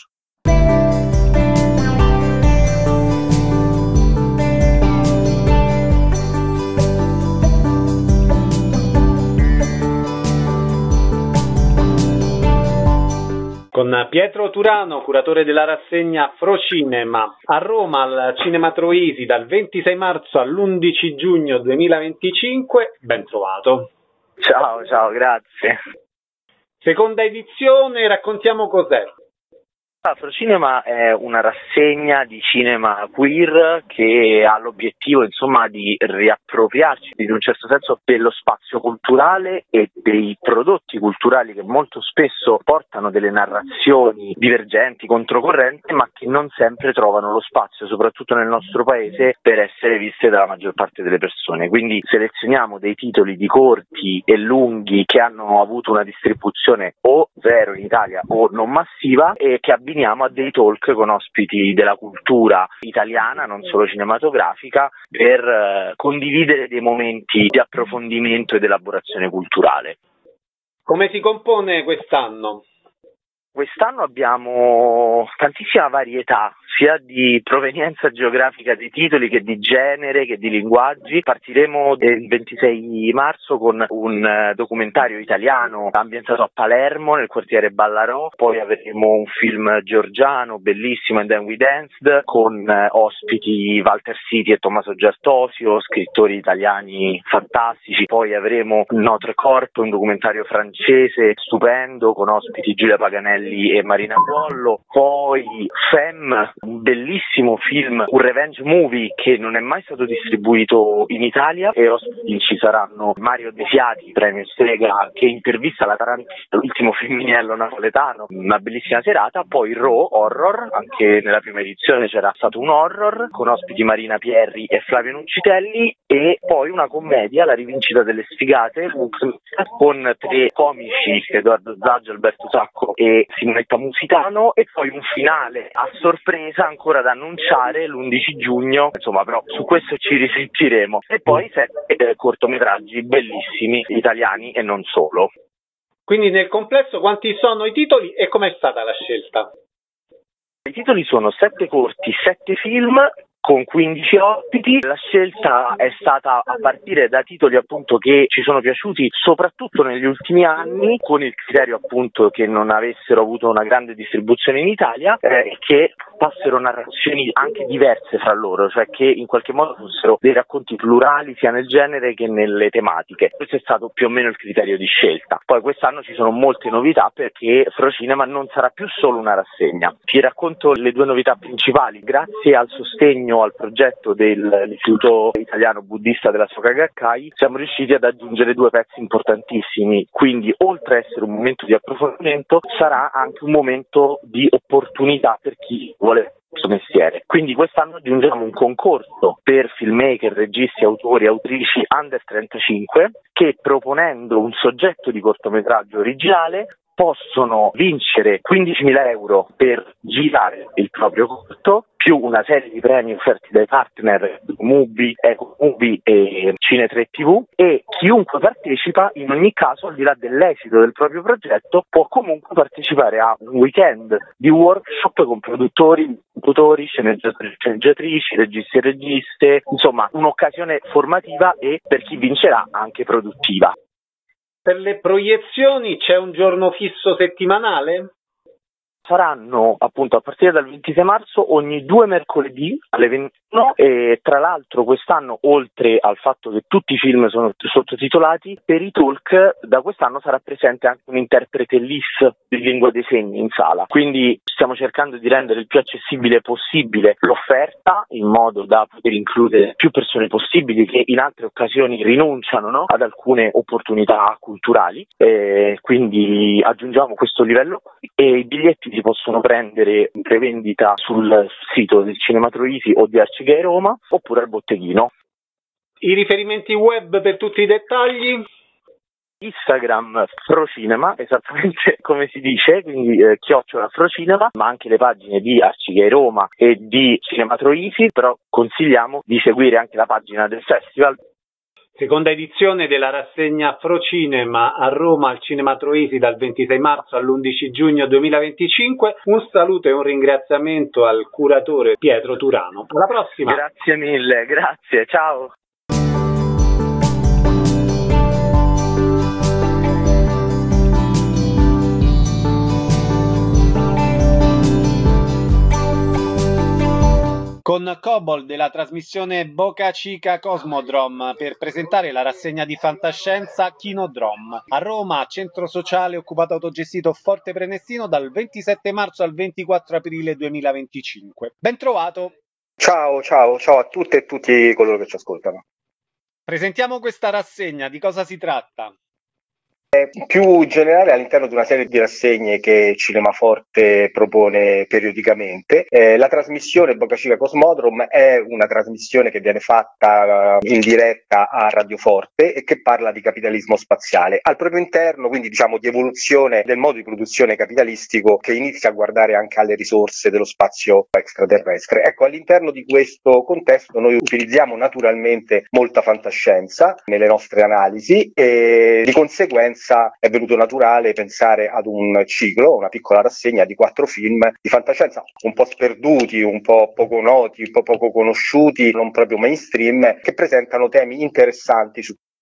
Speaker 1: Con Pietro Turano, curatore della rassegna Frocinema, a Roma al Cinema Troisi dal 26 marzo all'11 giugno 2025, ben trovato.
Speaker 9: Ciao, grazie.
Speaker 1: Seconda edizione, raccontiamo cos'è.
Speaker 9: Afrocinema è una rassegna di cinema queer che ha l'obiettivo di riappropriarci in un certo senso dello spazio culturale e dei prodotti culturali che molto spesso portano delle narrazioni divergenti, controcorrenti, ma che non sempre trovano lo spazio, soprattutto nel nostro paese, per essere viste dalla maggior parte delle persone. Quindi selezioniamo dei titoli di corti e lunghi che hanno avuto una distribuzione o zero in Italia o non massiva e che abbiniamo a dei talk con ospiti della cultura italiana, non solo cinematografica, per condividere dei momenti di approfondimento ed elaborazione culturale.
Speaker 1: Come si compone quest'anno?
Speaker 9: Quest'anno abbiamo tantissima varietà, sia di provenienza geografica dei titoli che di genere che di linguaggi. Partiremo il 26 marzo con un documentario italiano ambientato a Palermo nel quartiere Ballarò, poi avremo un film georgiano bellissimo, And Then We Danced, con ospiti Walter Siti e Tommaso Giartosio, scrittori italiani fantastici. Poi avremo Notre Corp, un documentario francese stupendo con ospiti Giulia Paganelli e Marina Pollo. Poi Femme, un bellissimo film, un revenge movie che non è mai stato distribuito in Italia, e ospiti ci saranno Mario De Fiati, premio Strega, che intervista la Tarantino, l'ultimo femminello napoletano, una bellissima serata. Poi Raw Horror, anche nella prima edizione c'era stato un horror con ospiti Marina Pierri e Flavio Nuccitelli, e poi una commedia, La rivincita delle sfigate, con 3 comici, Edoardo Zaggio, Alberto Sacco e Simonetta Musitano, e poi un finale a sorpresa ancora da annunciare l'11 giugno, insomma, però su questo ci risentiremo. E poi 7 cortometraggi bellissimi italiani e non solo.
Speaker 4: Quindi nel complesso quanti sono i titoli e com'è stata la scelta?
Speaker 9: I titoli sono 7 corti, 7 film con 15 ospiti. La scelta è stata a partire da titoli appunto che ci sono piaciuti soprattutto negli ultimi anni, con il criterio appunto che non avessero avuto una grande distribuzione in Italia e che passassero narrazioni anche diverse fra loro, cioè che in qualche modo fossero dei racconti plurali sia nel genere che nelle tematiche. Questo è stato più o meno il criterio di scelta. Poi quest'anno ci sono molte novità, perché Frocinema non sarà più solo una rassegna. Ti racconto le 2 novità principali. Grazie al sostegno al progetto dell'Istituto Italiano Buddista della Soka Gakkai siamo riusciti ad aggiungere 2 pezzi importantissimi, quindi oltre a essere un momento di approfondimento sarà anche un momento di opportunità per chi vuole questo mestiere. Quindi quest'anno aggiungiamo un concorso per filmmaker, registi, autori, autrici under 35 che, proponendo un soggetto di cortometraggio originale, possono vincere 15.000 euro per girare il proprio corto, più una serie di premi offerti dai partner Mubi, Ecomubi e Cine3 TV, e chiunque partecipa, in ogni caso, al di là dell'esito del proprio progetto, può comunque partecipare a un weekend di workshop con produttori, autori, sceneggiatrici, registi e registe, insomma un'occasione formativa e, per chi vincerà, anche produttiva.
Speaker 4: Per le proiezioni c'è un giorno fisso settimanale?
Speaker 9: Saranno appunto a partire dal 26 marzo ogni 2 mercoledì alle 21, e tra l'altro quest'anno, oltre al fatto che tutti i film sono sottotitolati, per i talk da quest'anno sarà presente anche un interprete LIS di lingua dei segni in sala, quindi stiamo cercando di rendere il più accessibile possibile l'offerta, in modo da poter includere più persone possibili che in altre occasioni rinunciano, no, ad alcune opportunità culturali, quindi aggiungiamo questo livello, e i biglietti si possono prendere in prevendita sul sito del Cinema Troisi o di Arcigay Roma, oppure al botteghino.
Speaker 4: I riferimenti web per tutti i dettagli?
Speaker 9: Instagram Frocinema, esattamente come si dice, quindi @Frocinema, ma anche le pagine di Arcigay Roma e di Cinema Troisi, però consigliamo di seguire anche la pagina del festival.
Speaker 4: Seconda edizione della rassegna Frocinema a Roma al Cinema Troisi dal 26 marzo all'11 giugno 2025. Un saluto e un ringraziamento al curatore Pietro Turano. Alla prossima!
Speaker 9: Grazie mille, grazie, ciao!
Speaker 4: Con Cobol della trasmissione Boca Chica Cosmodrome per presentare la rassegna di fantascienza Kinodrome a Roma, centro sociale occupato autogestito Forte Prenestino dal 27 marzo al 24 aprile 2025. Ben trovato!
Speaker 10: Ciao a tutte e tutti coloro che ci ascoltano.
Speaker 4: Presentiamo questa rassegna, di cosa si tratta?
Speaker 10: Più generale all'interno di una serie di rassegne che Cinema Forte propone periodicamente. La trasmissione Boca Chica Cosmodrome è una trasmissione che viene fatta in diretta a Radio Forte e che parla di capitalismo spaziale al proprio interno, quindi diciamo di evoluzione del modo di produzione capitalistico che inizia a guardare anche alle risorse dello spazio extraterrestre. Ecco, all'interno di questo contesto noi utilizziamo naturalmente molta fantascienza nelle nostre analisi e di conseguenza conseguenza è venuto naturale pensare ad un ciclo, una piccola rassegna di 4 film di fantascienza un po' sperduti, un po' poco noti, un po' poco conosciuti, non proprio mainstream, che presentano temi interessanti.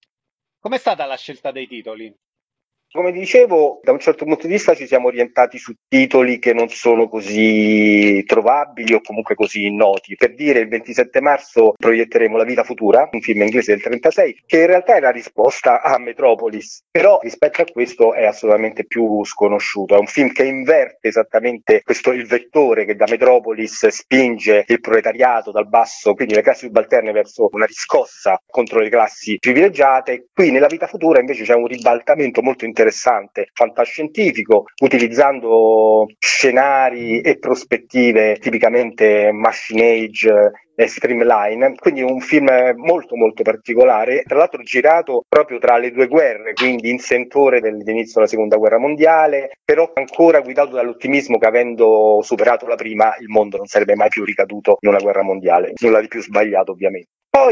Speaker 4: Com'è stata la scelta dei titoli?
Speaker 10: Come dicevo, da un certo punto di vista ci siamo orientati su titoli che non sono così trovabili o comunque così noti. Per dire, il 27 marzo proietteremo La vita futura, un film inglese del 36, che in realtà è la risposta a Metropolis, però rispetto a questo è assolutamente più sconosciuto. È un film che inverte esattamente questo, il vettore che da Metropolis spinge il proletariato dal basso, quindi le classi subalterne, verso una riscossa contro le classi privilegiate. Qui nella vita futura invece c'è un ribaltamento molto interessante, fantascientifico, utilizzando scenari e prospettive tipicamente machine age e streamline, quindi un film molto molto particolare, tra l'altro girato proprio tra le due guerre, quindi in sentore dell'inizio della seconda guerra mondiale, però ancora guidato dall'ottimismo che, avendo superato la prima, il mondo non sarebbe mai più ricaduto in una guerra mondiale. Nulla di più sbagliato, ovviamente.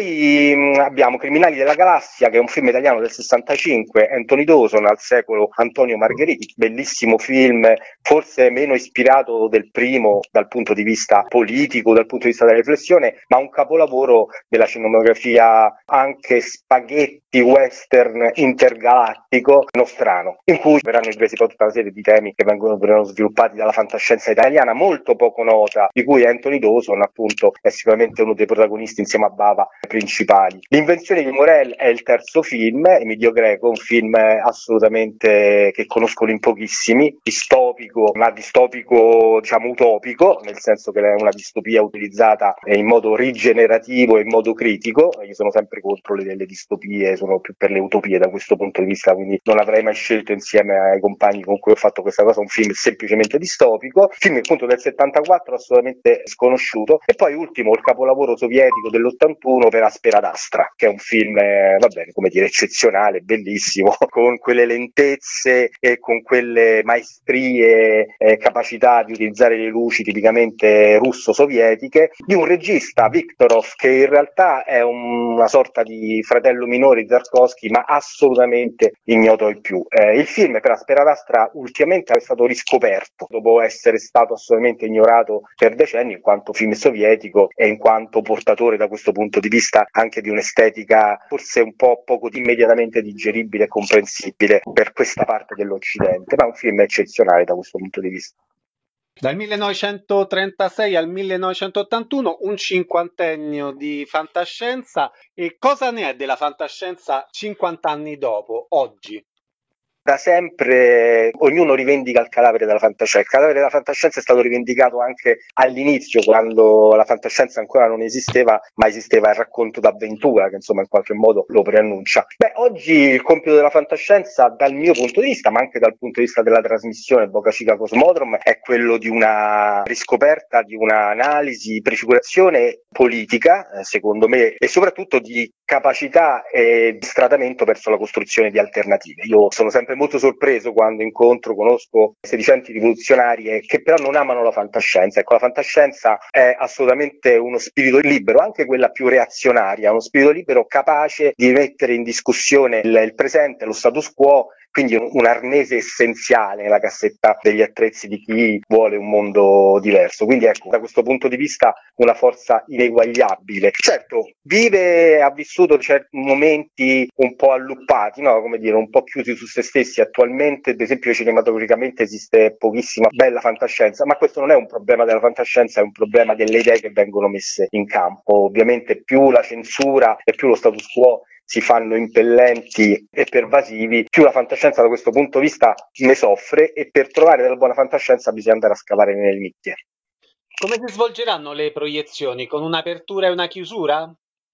Speaker 10: Poi abbiamo Criminali della Galassia, che è un film italiano del 65, Anthony Dawson al secolo Antonio Margheriti, bellissimo film, forse meno ispirato del primo dal punto di vista politico, dal punto di vista della riflessione, ma un capolavoro della cinematografia anche spaghetti western intergalattico nostrano, in cui verranno ripresi poi tutta una serie di temi che verranno sviluppati dalla fantascienza italiana molto poco nota, di cui Anthony Dawson appunto è sicuramente uno dei protagonisti insieme a Bava principali. L'invenzione di Morel è il terzo film, Emidio Greco, un film assolutamente che conoscono in pochissimi, distopico, ma distopico diciamo utopico, nel senso che è una distopia utilizzata in modo rigenerativo e in modo critico. Io sono sempre contro le distopie, sono più per le utopie da questo punto di vista, quindi non avrei mai scelto insieme ai compagni con cui ho fatto questa cosa un film semplicemente distopico. Film appunto del 74, assolutamente sconosciuto. E poi ultimo, il capolavoro sovietico dell'81 per Aspera d'Astra, che è un film, va bene, come dire, eccezionale, bellissimo, con quelle lentezze e con quelle maestrie e capacità di utilizzare le luci tipicamente russo-sovietiche, di un regista, Viktorov, che in realtà è una sorta di fratello minore di Tarkovsky, ma assolutamente ignoto ai più. Il film per Aspera d'Astra ultimamente è stato riscoperto, dopo essere stato assolutamente ignorato per decenni, in quanto film sovietico e in quanto portatore da questo punto di vista anche di un'estetica forse un po' poco immediatamente digeribile e comprensibile per questa parte dell'Occidente, ma è un film eccezionale da questo punto di vista.
Speaker 4: Dal 1936 al 1981, un cinquantennio di fantascienza. E cosa ne è della fantascienza 50 anni dopo, oggi?
Speaker 10: Da sempre ognuno rivendica il cadavere della fantascienza. Il cadavere della fantascienza è stato rivendicato anche all'inizio, quando la fantascienza ancora non esisteva, ma esisteva il racconto d'avventura, che insomma in qualche modo lo preannuncia. Oggi il compito della fantascienza, dal mio punto di vista, ma anche dal punto di vista della trasmissione Boca Chica Cosmodrome, è quello di una riscoperta, di un'analisi, prefigurazione politica, secondo me, e soprattutto di capacità e di stratamento verso la costruzione di alternative. Io sono sempre molto sorpreso quando conosco sedicenti rivoluzionari che però non amano la fantascienza. Ecco, la fantascienza è assolutamente uno spirito libero, anche quella più reazionaria, uno spirito libero capace di mettere in discussione il presente, lo status quo, quindi un arnese essenziale nella cassetta degli attrezzi di chi vuole un mondo diverso. Quindi ecco, da questo punto di vista una forza ineguagliabile. Certo, ha vissuto certi momenti un po' alluppati, no? Come dire, un po' chiusi su se stessi. Attualmente, ad esempio, cinematograficamente esiste pochissima bella fantascienza, ma questo non è un problema della fantascienza, è un problema delle idee che vengono messe in campo. Ovviamente più la censura e più lo status quo si fanno impellenti e pervasivi, più la fantascienza da questo punto di vista ne soffre, e per trovare della buona fantascienza bisogna andare a scavare nelle nicchie.
Speaker 4: Come si svolgeranno le proiezioni? Con un'apertura e una chiusura?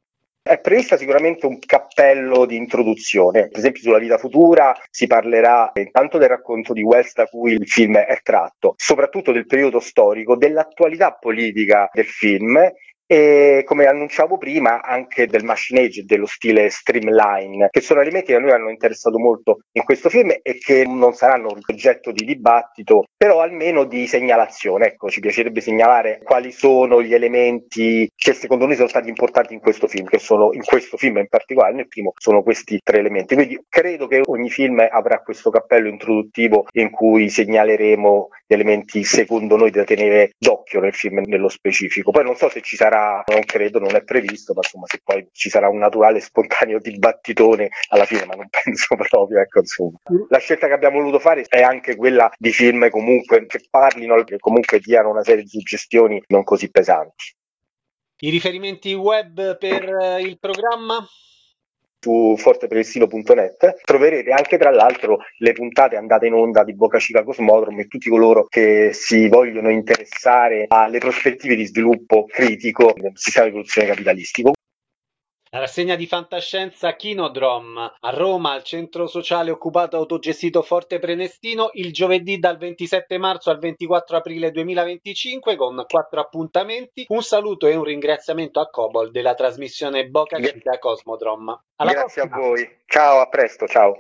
Speaker 10: È prevista sicuramente un cappello di introduzione. Per esempio sulla vita futura si parlerà intanto del racconto di Wells da cui il film è tratto, soprattutto del periodo storico, dell'attualità politica del film, e, come annunciavo prima, anche del machinage e dello stile streamline, che sono elementi che a noi hanno interessato molto in questo film e che non saranno oggetto di dibattito, però almeno di segnalazione. Ecco, ci piacerebbe segnalare quali sono gli elementi che secondo noi sono stati importanti in questo film, che sono in questo film in particolare, nel primo, sono questi 3 elementi. Quindi credo che ogni film avrà questo cappello introduttivo in cui segnaleremo gli elementi secondo noi da tenere d'occhio nel film nello specifico. Poi non so se ci sarà, non credo, non è previsto, ma insomma se poi ci sarà un naturale spontaneo dibattitone alla fine, ma non penso proprio, ecco, insomma. La scelta che abbiamo voluto fare è anche quella di film comunque che parlino, che comunque diano una serie di suggestioni non così pesanti.
Speaker 4: I riferimenti web per il programma?
Speaker 10: Su forteprestino.net troverete anche, tra l'altro, le puntate andate in onda di Boca Chica Cosmodrome e tutti coloro che si vogliono interessare alle prospettive di sviluppo critico del sistema di produzione capitalistico.
Speaker 4: La rassegna di fantascienza Kinodrome a Roma, al centro sociale occupato autogestito Forte Prenestino, il giovedì dal 27 marzo al 24 aprile 2025 con 4 appuntamenti. Un saluto e un ringraziamento a Cobol della trasmissione Boca Chica Cosmodrome.
Speaker 10: Grazie prossima. A voi. Ciao, a presto, ciao.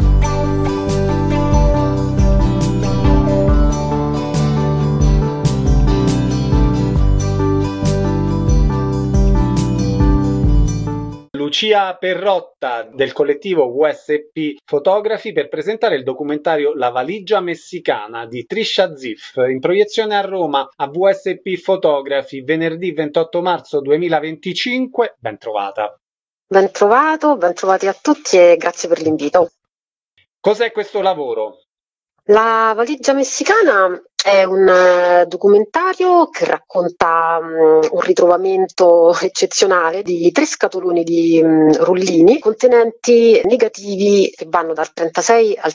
Speaker 4: Lucia Perrotta del collettivo USP Fotografi per presentare il documentario La valigia messicana di Trisha Ziff, in proiezione a Roma a WSP Fotografi venerdì 28 marzo 2025. Ben trovata.
Speaker 11: Ben trovati a tutti e grazie per l'invito.
Speaker 4: Cos'è questo lavoro?
Speaker 11: La valigia messicana è un documentario che racconta un ritrovamento eccezionale di 3 scatoloni di rullini contenenti negativi che vanno dal 36 al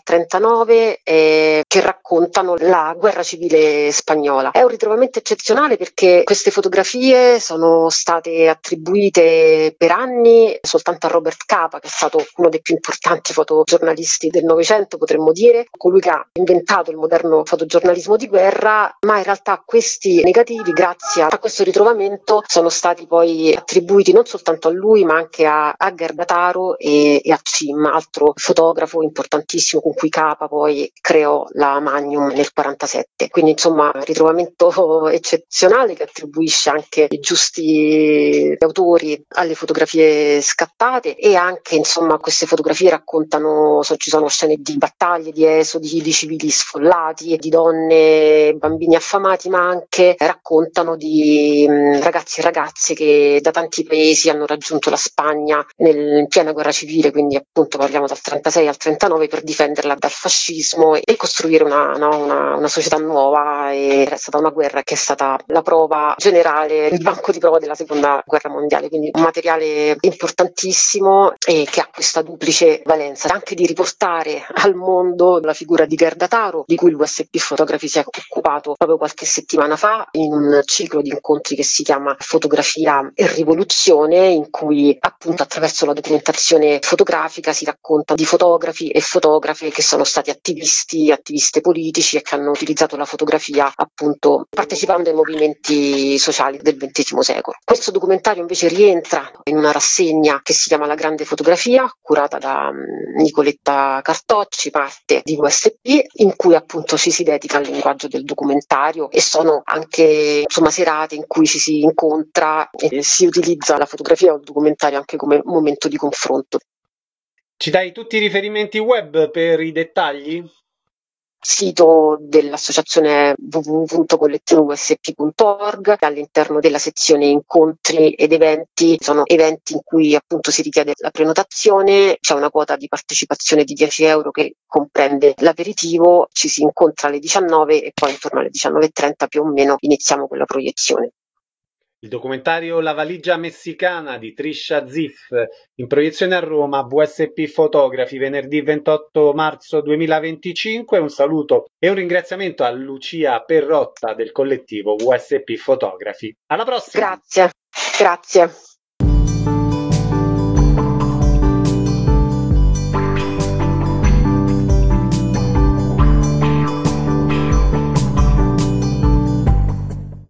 Speaker 11: 39 e che raccontano la guerra civile spagnola. È un ritrovamento eccezionale perché queste fotografie sono state attribuite per anni soltanto a Robert Capa, che è stato uno dei più importanti fotogiornalisti del Novecento, potremmo dire, colui che ha inventato il moderno fotogiornalismo di guerra, ma in realtà questi negativi, grazie a questo ritrovamento, sono stati poi attribuiti non soltanto a lui ma anche a Gardataro e a Cim, altro fotografo importantissimo con cui Capa poi creò la Magnum nel 1947. Quindi insomma ritrovamento eccezionale che attribuisce anche i giusti autori alle fotografie scattate, e anche insomma queste fotografie raccontano, ci sono scene di battaglie, di esodi, di civili sfollati, di donne, bambini affamati, ma anche raccontano di ragazzi e ragazze che da tanti paesi hanno raggiunto la Spagna in piena guerra civile, quindi appunto parliamo dal 36 al 39, per difenderla dal fascismo e costruire una società nuova. E è stata una guerra che è stata la prova generale, il banco di prova della seconda guerra mondiale, quindi un materiale importantissimo e che ha questa duplice valenza, anche di riportare al mondo la figura di Gardataro, di cui il WSP Fotografi si è occupato proprio qualche settimana fa in un ciclo di incontri che si chiama Fotografia e Rivoluzione, in cui appunto attraverso la documentazione fotografica si racconta di fotografi e fotografe che sono stati attiviste politici e che hanno utilizzato la fotografia appunto partecipando ai movimenti sociali del XX secolo. Questo documentario invece rientra in una rassegna che si chiama La Grande Fotografia, curata da Nicoletta Cartocci, parte di WSP, in cui appunto ci si dedica al linguaggio del documentario, e sono anche insomma serate in cui ci si incontra e si utilizza la fotografia o il documentario anche come momento di confronto.
Speaker 4: Ci dai tutti i riferimenti web per i dettagli?
Speaker 11: Sito dell'associazione www.collettivowsp.org. All'interno della sezione incontri ed eventi sono eventi in cui appunto si richiede la prenotazione, c'è una quota di partecipazione di 10 euro che comprende l'aperitivo, ci si incontra alle 19 e poi intorno alle 19:30 più o meno iniziamo con la proiezione.
Speaker 4: Il documentario La valigia messicana di Trisha Ziff, in proiezione a Roma, WSP Fotografi, venerdì 28 marzo 2025. Un saluto e un ringraziamento a Lucia Perrotta del collettivo WSP Fotografi. Alla prossima!
Speaker 11: Grazie.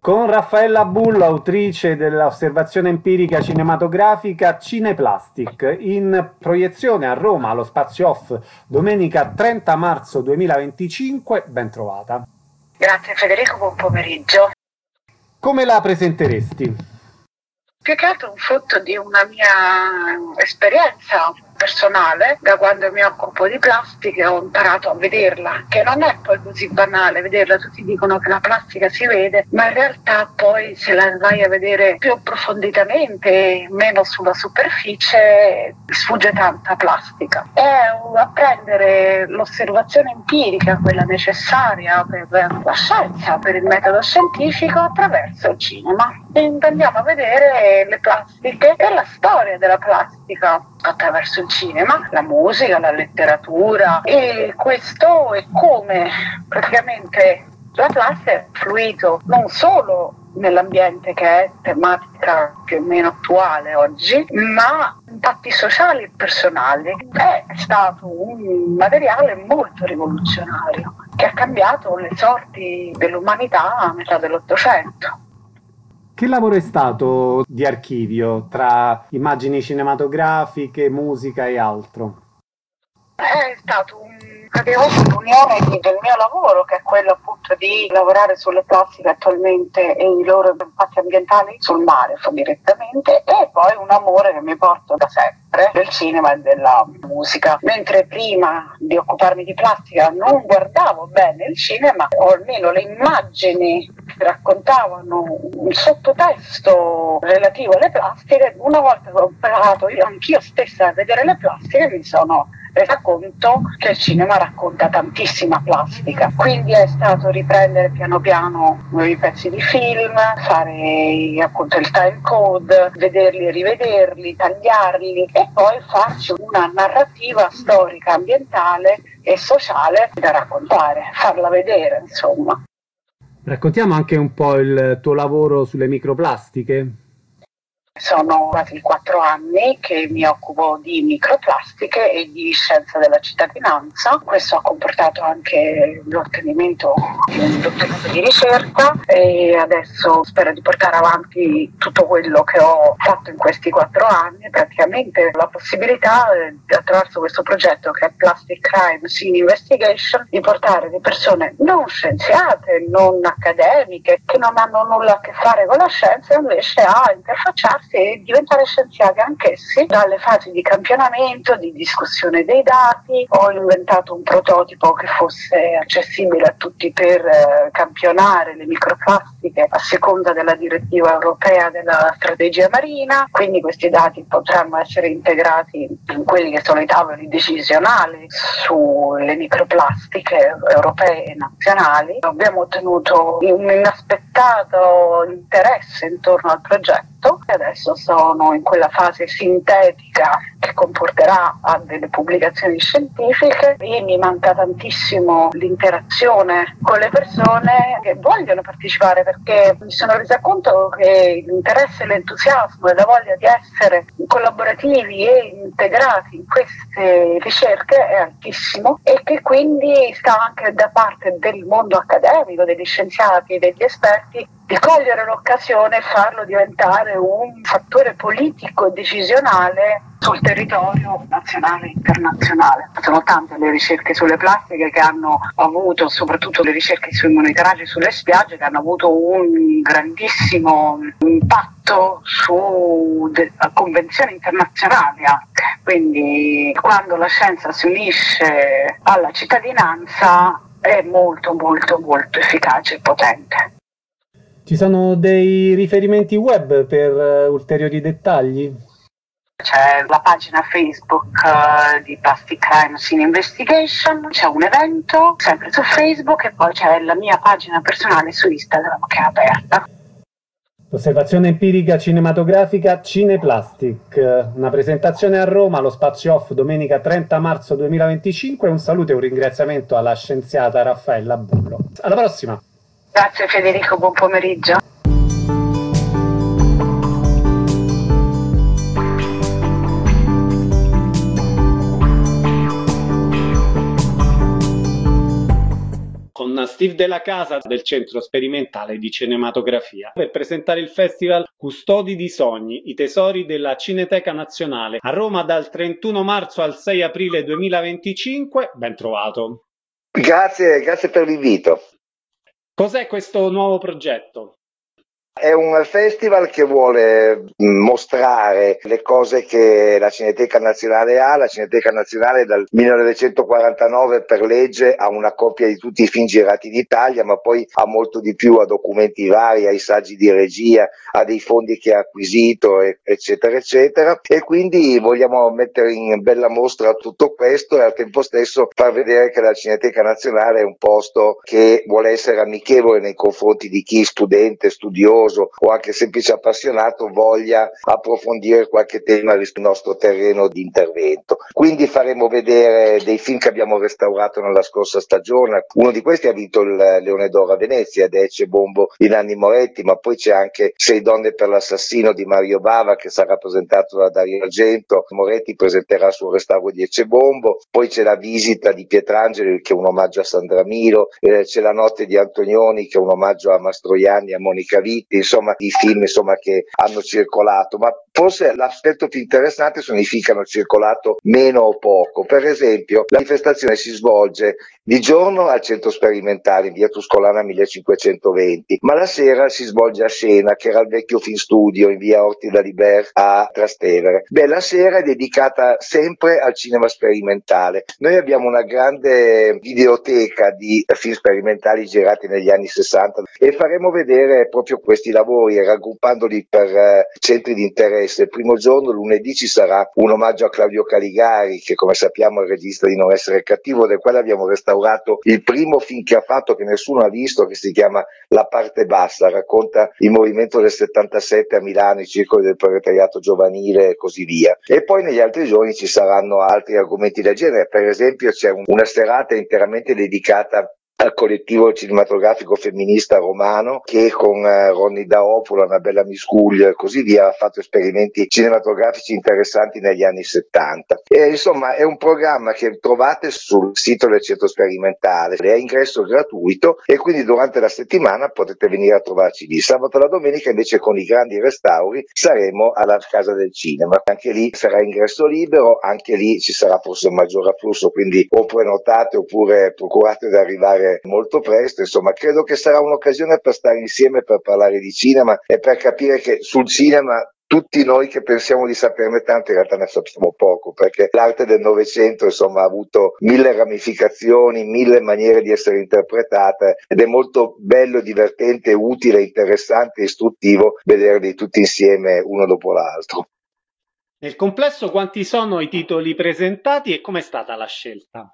Speaker 1: Con Raffaella Bullo, autrice dell'osservazione empirica cinematografica Cineplastic, in proiezione a Roma allo Spazio Off domenica 30 marzo 2025. Ben trovata.
Speaker 12: Grazie Federico, buon pomeriggio.
Speaker 1: Come la presenteresti?
Speaker 12: Più che altro un frutto di una mia esperienza personale. Da quando mi occupo di plastica ho imparato a vederla, che non è poi così banale vederla. Tutti dicono che la plastica si vede, ma in realtà poi se la vai a vedere più approfonditamente, meno sulla superficie, sfugge tanta plastica. È apprendere l'osservazione empirica, quella necessaria per la scienza, per il metodo scientifico, attraverso il cinema. E andiamo a vedere le plastiche e la storia della plastica attraverso il cinema, la musica, la letteratura, e questo è come praticamente la plastica è fluito non solo nell'ambiente, che è tematica più o meno attuale oggi, ma impatti sociali e personali. È stato un materiale molto rivoluzionario che ha cambiato le sorti dell'umanità a metà dell'Ottocento.
Speaker 1: Che lavoro è stato di archivio tra immagini cinematografiche, musica e altro?
Speaker 12: È stato praticamente l'unione del mio lavoro, che è quello appunto di lavorare sulle plastiche attualmente e i loro impatti ambientali sul mare direttamente, e poi un amore che mi porto da sempre del cinema e della musica. Mentre prima di occuparmi di plastica non guardavo bene il cinema, o almeno le immagini che raccontavano un sottotesto relativo alle plastiche, una volta che ho imparato anch'io stessa a vedere le plastiche mi sono resa conto che il cinema racconta tantissima plastica. Quindi è stato riprendere piano piano i pezzi di film, fare appunto il time code, vederli e rivederli, tagliarli e poi farci una narrativa storica, ambientale e sociale da raccontare, farla vedere, insomma.
Speaker 1: Raccontiamo anche un po' il tuo lavoro sulle microplastiche.
Speaker 12: Sono quasi 4 anni che mi occupo di microplastiche e di scienza della cittadinanza. Questo ha comportato anche l'ottenimento di un dottorato di ricerca, e adesso spero di portare avanti tutto quello che ho fatto in questi 4 anni, praticamente la possibilità attraverso questo progetto che è Plastic Crime Scene Investigation di portare le persone non scienziate, non accademiche, che non hanno nulla a che fare con la scienza, invece a interfacciarsi e diventare scienziati anch'essi dalle fasi di campionamento, di discussione dei dati. Ho inventato un prototipo che fosse accessibile a tutti per campionare le microplastiche a seconda della direttiva europea della strategia marina, quindi questi dati potranno essere integrati in quelli che sono i tavoli decisionali sulle microplastiche europee e nazionali. Abbiamo ottenuto un inaspettato interesse intorno al progetto e adesso sono in quella fase sintetica che comporterà a delle pubblicazioni scientifiche, e mi manca tantissimo l'interazione con le persone che vogliono partecipare, perché mi sono resa conto che l'interesse, l'entusiasmo e la voglia di essere collaborativi e integrati in queste ricerche è altissimo, e che quindi sta anche da parte del mondo accademico, degli scienziati e degli esperti, di cogliere l'occasione e farlo diventare un fattore politico e decisionale sul territorio nazionale e internazionale. Sono tante le ricerche sulle plastiche che hanno avuto, soprattutto le ricerche sui monitoraggi sulle spiagge, che hanno avuto un grandissimo impatto su convenzioni internazionali anche. Quindi quando la scienza si unisce alla cittadinanza è molto molto molto efficace e potente.
Speaker 1: Ci sono dei riferimenti web per ulteriori dettagli?
Speaker 12: C'è la pagina Facebook di Plastic Crime Scene Investigation, c'è un evento sempre su Facebook, e poi c'è la mia pagina personale su Instagram che è aperta.
Speaker 1: Osservazione empirica cinematografica Cineplastic, una presentazione a Roma allo Spazio Off domenica 30 marzo 2025. Un saluto e un ringraziamento alla scienziata Raffaella Bullo. Alla prossima!
Speaker 12: Grazie Federico, buon pomeriggio.
Speaker 1: Con
Speaker 4: Steve Della Casa del Centro Sperimentale di Cinematografia per presentare il festival Custodi di Sogni, i tesori della Cineteca Nazionale a Roma dal 31 marzo al 6 aprile 2025. Ben trovato.
Speaker 13: Grazie per l'invito.
Speaker 4: Cos'è questo nuovo progetto?
Speaker 13: È un festival che vuole mostrare le cose che la Cineteca Nazionale ha. La Cineteca Nazionale dal 1949 per legge ha una copia di tutti i film girati in Italia, ma poi ha molto di più, ha documenti vari, ha i saggi di regia, ha dei fondi che ha acquisito, eccetera, eccetera. E quindi vogliamo mettere in bella mostra tutto questo e al tempo stesso far vedere che la Cineteca Nazionale è un posto che vuole essere amichevole nei confronti di chi studente, studioso o anche semplice appassionato voglia approfondire qualche tema sul nostro terreno di intervento. Quindi faremo vedere dei film che abbiamo restaurato nella scorsa stagione. Uno di questi ha vinto il Leone d'Oro a Venezia ed è Ecce-Bombo di Nanni Moretti, ma poi c'è anche Sei donne per l'assassino di Mario Bava che sarà presentato da Dario Argento. Moretti presenterà il suo restauro di Ecce-Bombo, poi c'è La visita di Pietrangeli che è un omaggio a Sandra Milo, c'è La notte di Antonioni che è un omaggio a Mastroianni e a Monica Vitti. Insomma, i film che hanno circolato, ma forse l'aspetto più interessante sono i film che hanno circolato meno o poco. Per esempio, la manifestazione si svolge di giorno al centro sperimentale in via Tuscolana 1520, ma la sera si svolge a Scena, che era il vecchio film studio in via Orti da Liber a Trastevere. La sera è dedicata sempre al cinema sperimentale. Noi abbiamo una grande videoteca di film sperimentali girati negli anni 60 e faremo vedere proprio questi lavori raggruppandoli per centri di interesse. Il primo giorno, lunedì, ci sarà un omaggio a Claudio Caligari che, come sappiamo, è il regista di Non essere cattivo, del quale abbiamo restaurato il primo film che ha fatto che nessuno ha visto, che si chiama La parte bassa, racconta il movimento del 77 a Milano, i circoli del proletariato giovanile e così via. E poi negli altri giorni ci saranno altri argomenti del genere. Per esempio c'è una serata interamente dedicata al collettivo cinematografico femminista romano che con Ronny Daopolo, Annabella Miscuglio e così via ha fatto esperimenti cinematografici interessanti negli anni 70. E insomma è un programma che trovate sul sito del centro sperimentale, è a ingresso gratuito e quindi durante la settimana potete venire a trovarci lì. Sabato e la domenica invece con i grandi restauri saremo alla Casa del Cinema, anche lì sarà ingresso libero, anche lì ci sarà forse un maggior afflusso, quindi o prenotate oppure procurate di arrivare molto presto. Insomma, credo che sarà un'occasione per stare insieme, per parlare di cinema e per capire che sul cinema tutti noi che pensiamo di saperne tanto in realtà ne sappiamo poco, perché l'arte del Novecento insomma ha avuto 1000 ramificazioni, 1000 maniere di essere interpretata ed è molto bello, divertente, utile, interessante e istruttivo vederli tutti insieme uno dopo l'altro.
Speaker 4: Nel complesso quanti sono i titoli presentati e com'è stata la scelta?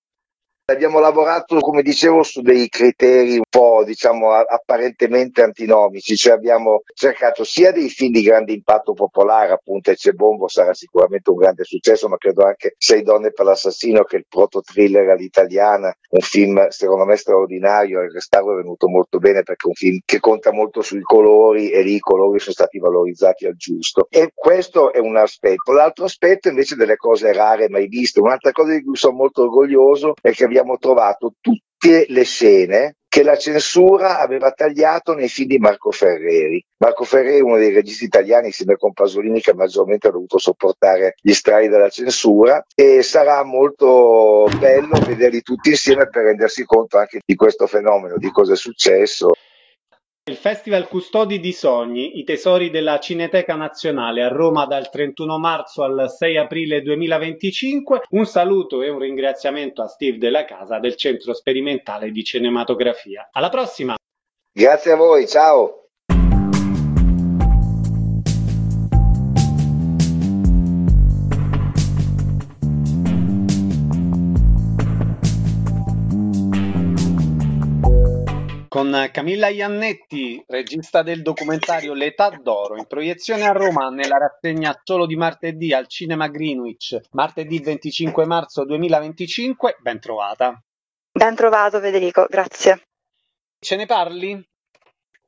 Speaker 13: Abbiamo lavorato, come dicevo, su dei criteri un po', diciamo, apparentemente antinomici, cioè abbiamo cercato sia dei film di grande impatto popolare, appunto Ecce-Bombo sarà sicuramente un grande successo, ma credo anche Sei donne per l'assassino, che è il proto-thriller all'italiana, un film secondo me straordinario, il restauro è venuto molto bene perché è un film che conta molto sui colori e lì i colori sono stati valorizzati al giusto. E questo è un aspetto. L'altro aspetto invece delle cose rare mai viste, un'altra cosa di cui sono molto orgoglioso è che abbiamo trovato tutte le scene che la censura aveva tagliato nei film di Marco Ferreri. Marco Ferreri è uno dei registi italiani, insieme con Pasolini, che maggiormente ha dovuto sopportare gli strali della censura e sarà molto bello vederli tutti insieme per rendersi conto anche di questo fenomeno, di cosa è successo.
Speaker 4: Il Festival Custodi di Sogni, i tesori della Cineteca Nazionale a Roma dal 31 marzo al 6 aprile 2025. Un saluto e un ringraziamento a Steve Della Casa del Centro Sperimentale di Cinematografia. Alla prossima!
Speaker 13: Grazie a voi, ciao!
Speaker 4: Con Camilla Iannetti, regista del documentario L'età d'oro, in proiezione a Roma nella rassegna solo di martedì al Cinema Greenwich, martedì 25 marzo 2025, ben trovata.
Speaker 14: Ben trovato Federico, grazie.
Speaker 4: Ce ne parli?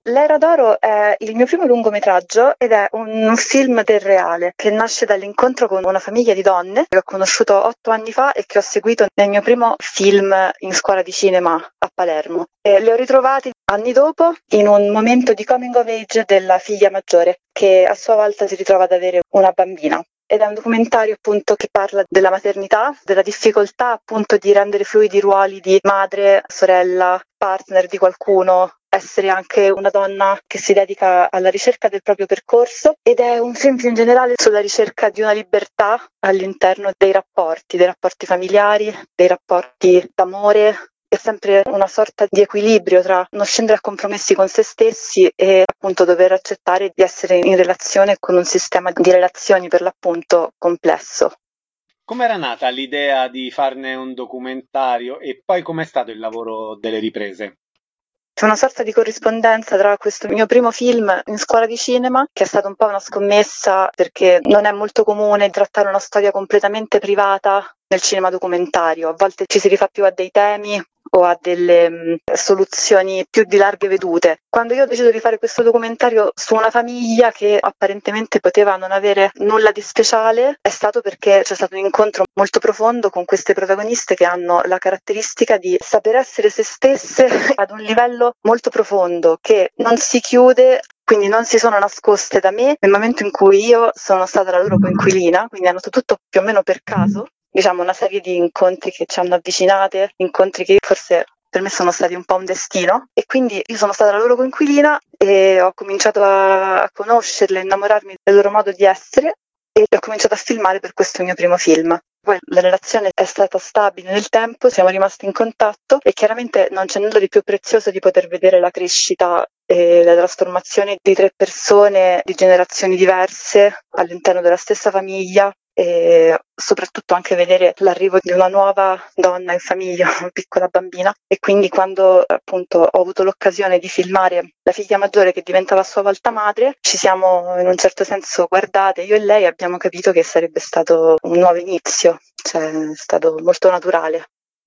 Speaker 14: L'Era d'Oro è il mio primo lungometraggio ed è un film del reale che nasce dall'incontro con una famiglia di donne che ho conosciuto 8 anni fa e che ho seguito nel mio primo film in scuola di cinema a Palermo. E le ho ritrovati anni dopo in un momento di coming of age della figlia maggiore che a sua volta si ritrova ad avere una bambina. Ed è un documentario appunto che parla della maternità, della difficoltà appunto di rendere fluidi i ruoli di madre, sorella, partner di qualcuno, essere anche una donna che si dedica alla ricerca del proprio percorso, ed è un film in generale sulla ricerca di una libertà all'interno dei rapporti familiari, dei rapporti d'amore. È sempre una sorta di equilibrio tra non scendere a compromessi con se stessi e appunto dover accettare di essere in relazione con un sistema di relazioni per l'appunto complesso.
Speaker 4: Com'era nata l'idea di farne un documentario e poi com'è stato il lavoro delle riprese?
Speaker 14: C'è una sorta di corrispondenza tra questo mio primo film in scuola di cinema, che è stata un po' una scommessa perché non è molto comune trattare una storia completamente privata nel cinema documentario. A volte ci si rifà più a dei temi o a delle soluzioni più di larghe vedute. Quando io ho deciso di fare questo documentario su una famiglia che apparentemente poteva non avere nulla di speciale, è stato perché c'è stato un incontro molto profondo con queste protagoniste che hanno la caratteristica di saper essere se stesse ad un livello molto profondo, che non si chiude. Quindi non si sono nascoste da me nel momento in cui io sono stata la loro coinquilina, quindi hanno fatto tutto più o meno per caso. Diciamo una serie di incontri che ci hanno avvicinate, incontri che forse per me sono stati un po' un destino, e quindi io sono stata la loro coinquilina e ho cominciato a conoscerle, innamorarmi del loro modo di essere e ho cominciato a filmare per questo mio primo film. Poi la relazione è stata stabile nel tempo, siamo rimasti in contatto e chiaramente non c'è nulla di più prezioso di poter vedere la crescita e la trasformazione di 3 persone di generazioni diverse all'interno della stessa famiglia, e soprattutto anche vedere l'arrivo di una nuova donna in famiglia, una piccola bambina. E quindi quando appunto ho avuto l'occasione di filmare la figlia maggiore che diventava a sua volta madre, ci siamo in un certo senso guardate, io e lei abbiamo capito che sarebbe stato un nuovo inizio, cioè è stato molto naturale.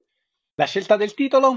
Speaker 4: La scelta del titolo?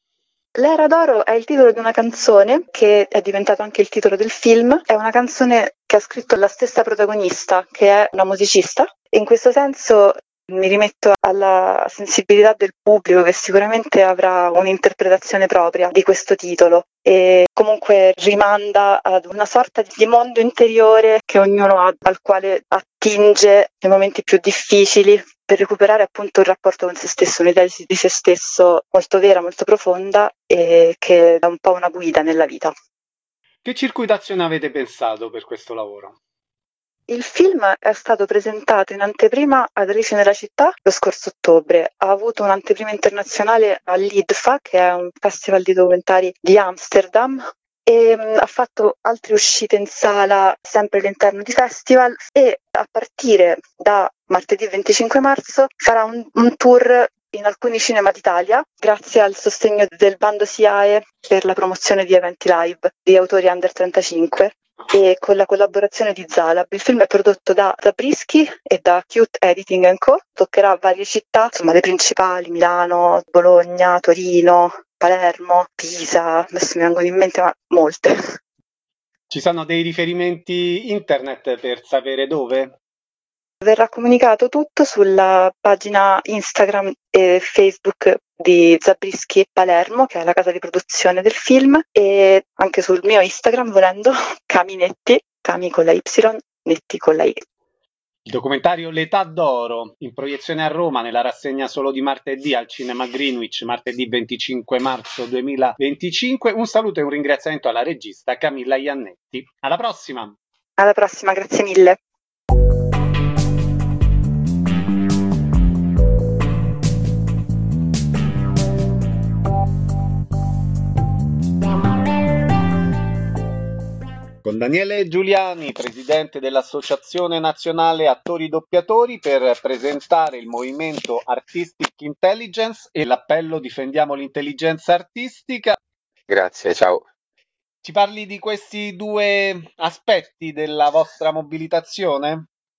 Speaker 14: L'Era d'Oro è il titolo di una canzone che è diventato anche il titolo del film. È una canzone che ha scritto la stessa protagonista, che è una musicista. In questo senso mi rimetto alla sensibilità del pubblico, che sicuramente avrà un'interpretazione propria di questo titolo e comunque rimanda ad una sorta di mondo interiore che ognuno ha, al quale attinge nei momenti più difficili, per recuperare appunto il rapporto con se stesso, un'idea di se stesso molto vera, molto profonda e che è un po' una guida nella vita.
Speaker 4: Che circuitazione avete pensato per questo lavoro?
Speaker 14: Il film è stato presentato in anteprima ad Alice nella città lo scorso ottobre. Ha avuto un'anteprima internazionale all'IDFA, che è un festival di documentari di Amsterdam, e ha fatto altre uscite in sala sempre all'interno di festival, e a partire da martedì 25 marzo farà un tour in alcuni cinema d'Italia grazie al sostegno del bando SIAE per la promozione di eventi live di autori under 35 e con la collaborazione di Zalab. Il film è prodotto da Zabriskie e da Cute Editing & Co. Toccherà varie città, insomma le principali: Milano, Bologna, Torino, Palermo, Pisa, adesso mi vengono in mente ma molte.
Speaker 4: Ci sono dei riferimenti internet per sapere dove?
Speaker 14: Verrà comunicato tutto sulla pagina Instagram e Facebook di Zabriskie Palermo, che è la casa di produzione del film, e anche sul mio Instagram, volendo, Caminetti, Cami con la Y, Netti con la I.
Speaker 4: Il documentario L'età d'oro, in proiezione a Roma nella rassegna solo di martedì al Cinema Greenwich, martedì 25 marzo 2025. Un saluto e un ringraziamento alla regista Camilla Iannetti. Alla prossima!
Speaker 14: Alla prossima, grazie mille.
Speaker 4: Con Daniele Giuliani, presidente dell'Associazione Nazionale Attori Doppiatori, per presentare il movimento Artistic Intelligence e l'appello Difendiamo l'intelligenza artistica.
Speaker 8: Grazie, ciao.
Speaker 4: Ci parli di questi 2 aspetti della vostra mobilitazione?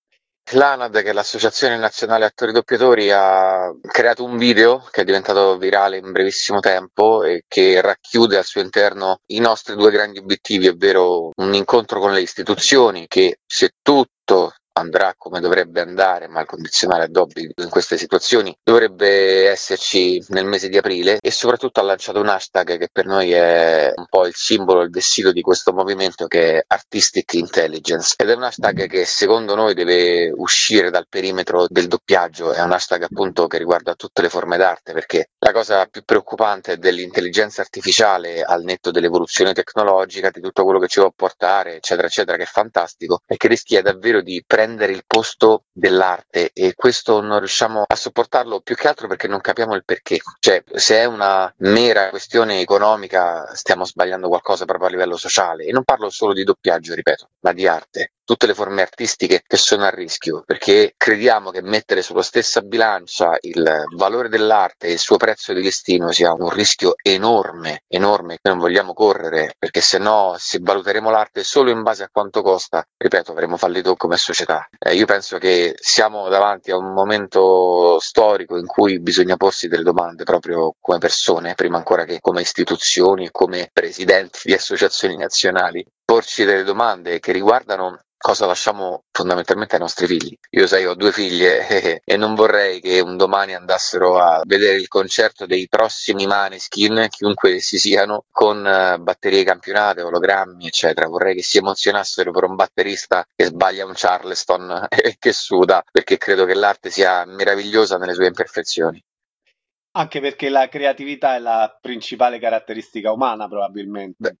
Speaker 15: L'ANAD, che è l'Associazione Nazionale Attori Doppiatori, ha creato un video che è diventato virale in brevissimo tempo e che racchiude al suo interno i nostri due grandi obiettivi, ovvero un incontro con le istituzioni che, se tutto andrà come dovrebbe andare, ma il condizionale è d'obbligo in queste situazioni, dovrebbe esserci nel mese di aprile, e soprattutto ha lanciato un hashtag che per noi è un po' il simbolo, il vessillo di questo movimento, che è Artistic Intelligence, ed è un hashtag che secondo noi deve uscire dal perimetro del doppiaggio. È un hashtag appunto che riguarda tutte le forme d'arte, perché la cosa più preoccupante dell'intelligenza artificiale, al netto dell'evoluzione tecnologica, di tutto quello che ci può portare, eccetera eccetera, che è fantastico, è che rischia davvero di prendere il posto dell'arte, e questo non riusciamo a sopportarlo, più che altro perché non capiamo il perché. Cioè, se è una mera questione economica, stiamo sbagliando qualcosa proprio a livello sociale, e non parlo solo di doppiaggio, ripeto, ma di arte. Tutte le forme artistiche che sono a rischio, perché crediamo che mettere sulla stessa bilancia il valore dell'arte e il suo prezzo di listino sia un rischio enorme, enorme, che non vogliamo correre, perché se no, se valuteremo l'arte solo in base a quanto costa, ripeto, avremo fallito come società. Io penso che siamo davanti a un momento storico in cui bisogna porsi delle domande proprio come persone, prima ancora che come istituzioni, come presidenti di associazioni nazionali, porci delle domande che riguardano cosa lasciamo fondamentalmente ai nostri figli. Io ho 2 figlie e non vorrei che un domani andassero a vedere il concerto dei prossimi Maneskin, chiunque essi siano, con batterie campionate, ologrammi, eccetera. Vorrei che si emozionassero per un batterista che sbaglia un Charleston e che suda, perché credo che l'arte sia meravigliosa nelle sue imperfezioni.
Speaker 1: Anche perché la creatività è la principale caratteristica umana, probabilmente.
Speaker 15: Beh,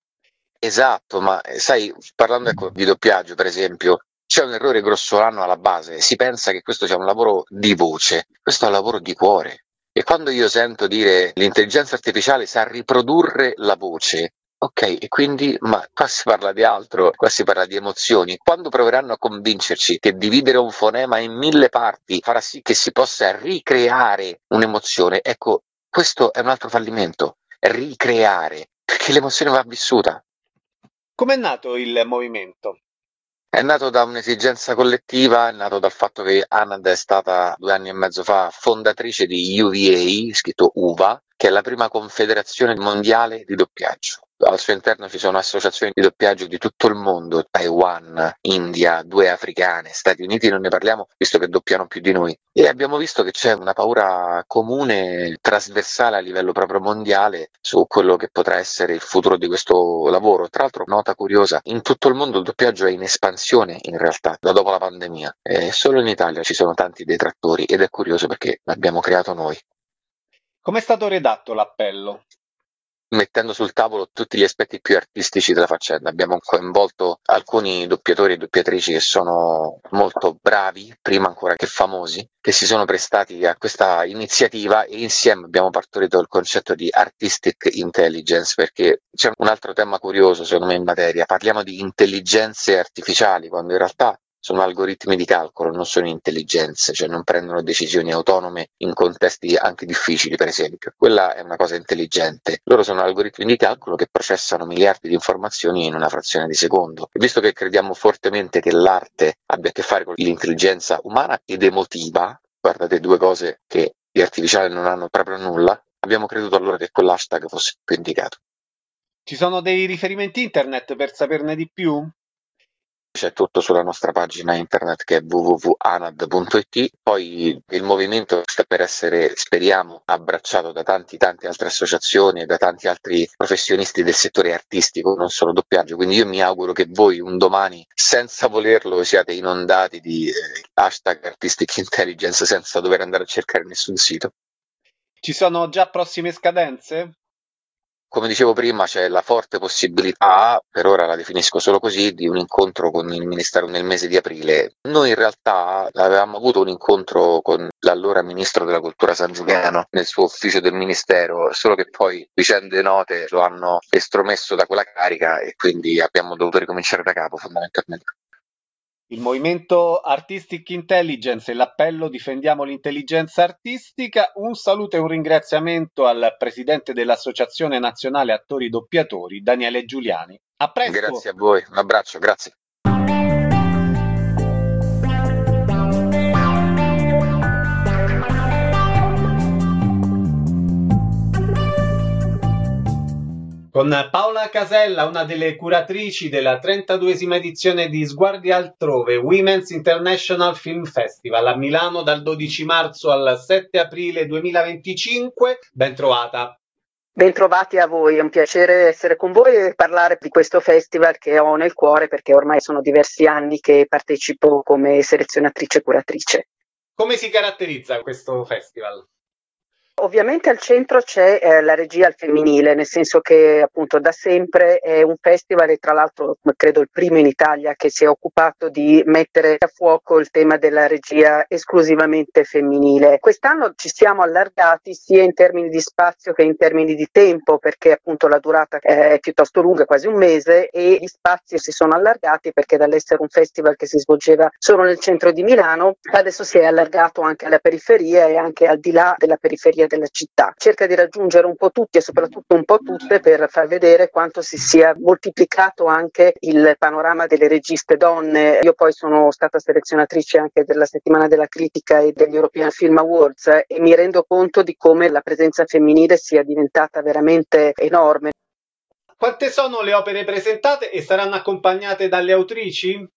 Speaker 15: esatto, ma sai, parlando di doppiaggio, per esempio, c'è un errore grossolano alla base. Si pensa che questo sia un lavoro di voce, questo è un lavoro di cuore. E quando io sento dire l'intelligenza artificiale sa riprodurre la voce, ok, e quindi, ma qua si parla di altro, qua si parla di emozioni. Quando proveranno a convincerci che dividere un fonema in 1000 parti farà sì che si possa ricreare un'emozione, ecco, questo è un altro fallimento, ricreare, perché l'emozione va vissuta.
Speaker 1: Com'è nato il movimento?
Speaker 15: È nato da un'esigenza collettiva, è nato dal fatto che ANAD è stata 2 anni e mezzo fa fondatrice di UVA, scritto UVA, che è la prima confederazione mondiale di doppiaggio. Al suo interno ci sono associazioni di doppiaggio di tutto il mondo, Taiwan, India, 2 africane, Stati Uniti non ne parliamo, visto che doppiano più di noi. E abbiamo visto che c'è una paura comune, trasversale a livello proprio mondiale, su quello che potrà essere il futuro di questo lavoro. Tra l'altro, nota curiosa, in tutto il mondo il doppiaggio è in espansione in realtà, da dopo la pandemia. Solo in Italia ci sono tanti detrattori, ed è curioso perché l'abbiamo creato noi.
Speaker 1: Come è stato redatto l'appello?
Speaker 15: Mettendo sul tavolo tutti gli aspetti più artistici della faccenda. Abbiamo coinvolto alcuni doppiatori e doppiatrici che sono molto bravi, prima ancora che famosi, che si sono prestati a questa iniziativa, e insieme abbiamo partorito il concetto di Artistic Intelligence, perché c'è un altro tema curioso secondo me in materia. Parliamo di intelligenze artificiali, quando in realtà sono algoritmi di calcolo, non sono intelligenze, cioè non prendono decisioni autonome in contesti anche difficili, per esempio. Quella è una cosa intelligente. Loro sono algoritmi di calcolo che processano miliardi di informazioni in una frazione di secondo. E visto che crediamo fortemente che l'arte abbia a che fare con l'intelligenza umana ed emotiva, guardate 2 cose che di artificiale non hanno proprio nulla, abbiamo creduto allora che quell'hashtag fosse più indicato.
Speaker 1: Ci sono dei riferimenti internet per saperne di più?
Speaker 15: C'è tutto sulla nostra pagina internet, che è www.anad.it. Poi il movimento sta per essere, speriamo, abbracciato da tante altre associazioni e da tanti altri professionisti del settore artistico, non solo doppiaggio. Quindi io mi auguro che voi un domani, senza volerlo, siate inondati di hashtag Artistic Intelligence senza dover andare a cercare nessun sito.
Speaker 1: Ci sono già prossime scadenze?
Speaker 15: Come dicevo prima, c'è la forte possibilità, per ora la definisco solo così, di un incontro con il Ministero nel mese di aprile. Noi in realtà avevamo avuto un incontro con l'allora Ministro della Cultura Sangiuliano nel suo ufficio del Ministero, solo che poi vicende note lo hanno estromesso da quella carica e quindi abbiamo dovuto ricominciare da capo fondamentalmente.
Speaker 1: Il movimento Artistic Intelligence e l'appello Difendiamo l'intelligenza artistica. Un saluto e un ringraziamento al presidente dell'Associazione Nazionale Attori Doppiatori, Daniele Giuliani. A presto!
Speaker 15: Grazie a voi, un abbraccio, grazie.
Speaker 4: Con Paola Casella, una delle curatrici della 32esima edizione di Sguardi Altrove, Women's International Film Festival a Milano dal 12 marzo al 7 aprile 2025. Ben trovata.
Speaker 8: Bentrovati a voi, è un piacere essere con voi e parlare di questo festival che ho nel cuore perché ormai sono diversi anni che partecipo come selezionatrice e curatrice.
Speaker 4: Come si caratterizza questo festival?
Speaker 8: Ovviamente al centro c'è la regia al femminile, nel senso che appunto da sempre è un festival e tra l'altro credo il primo in Italia che si è occupato di mettere a fuoco il tema della regia esclusivamente femminile. Quest'anno ci siamo allargati sia in termini di spazio che in termini di tempo, perché appunto la durata è piuttosto lunga, quasi un mese, e gli spazi si sono allargati perché dall'essere un festival che si svolgeva solo nel centro di Milano, adesso si è allargato anche alla periferia e anche al di là della periferia della città. Cerca di raggiungere un po' tutti e soprattutto un po' tutte per far vedere quanto si sia moltiplicato anche il panorama delle registe donne. Io poi sono stata selezionatrice anche della settimana della critica e degli European Film Awards e mi rendo conto di come la presenza femminile sia diventata veramente enorme.
Speaker 4: Quante sono le opere presentate e saranno accompagnate dalle autrici?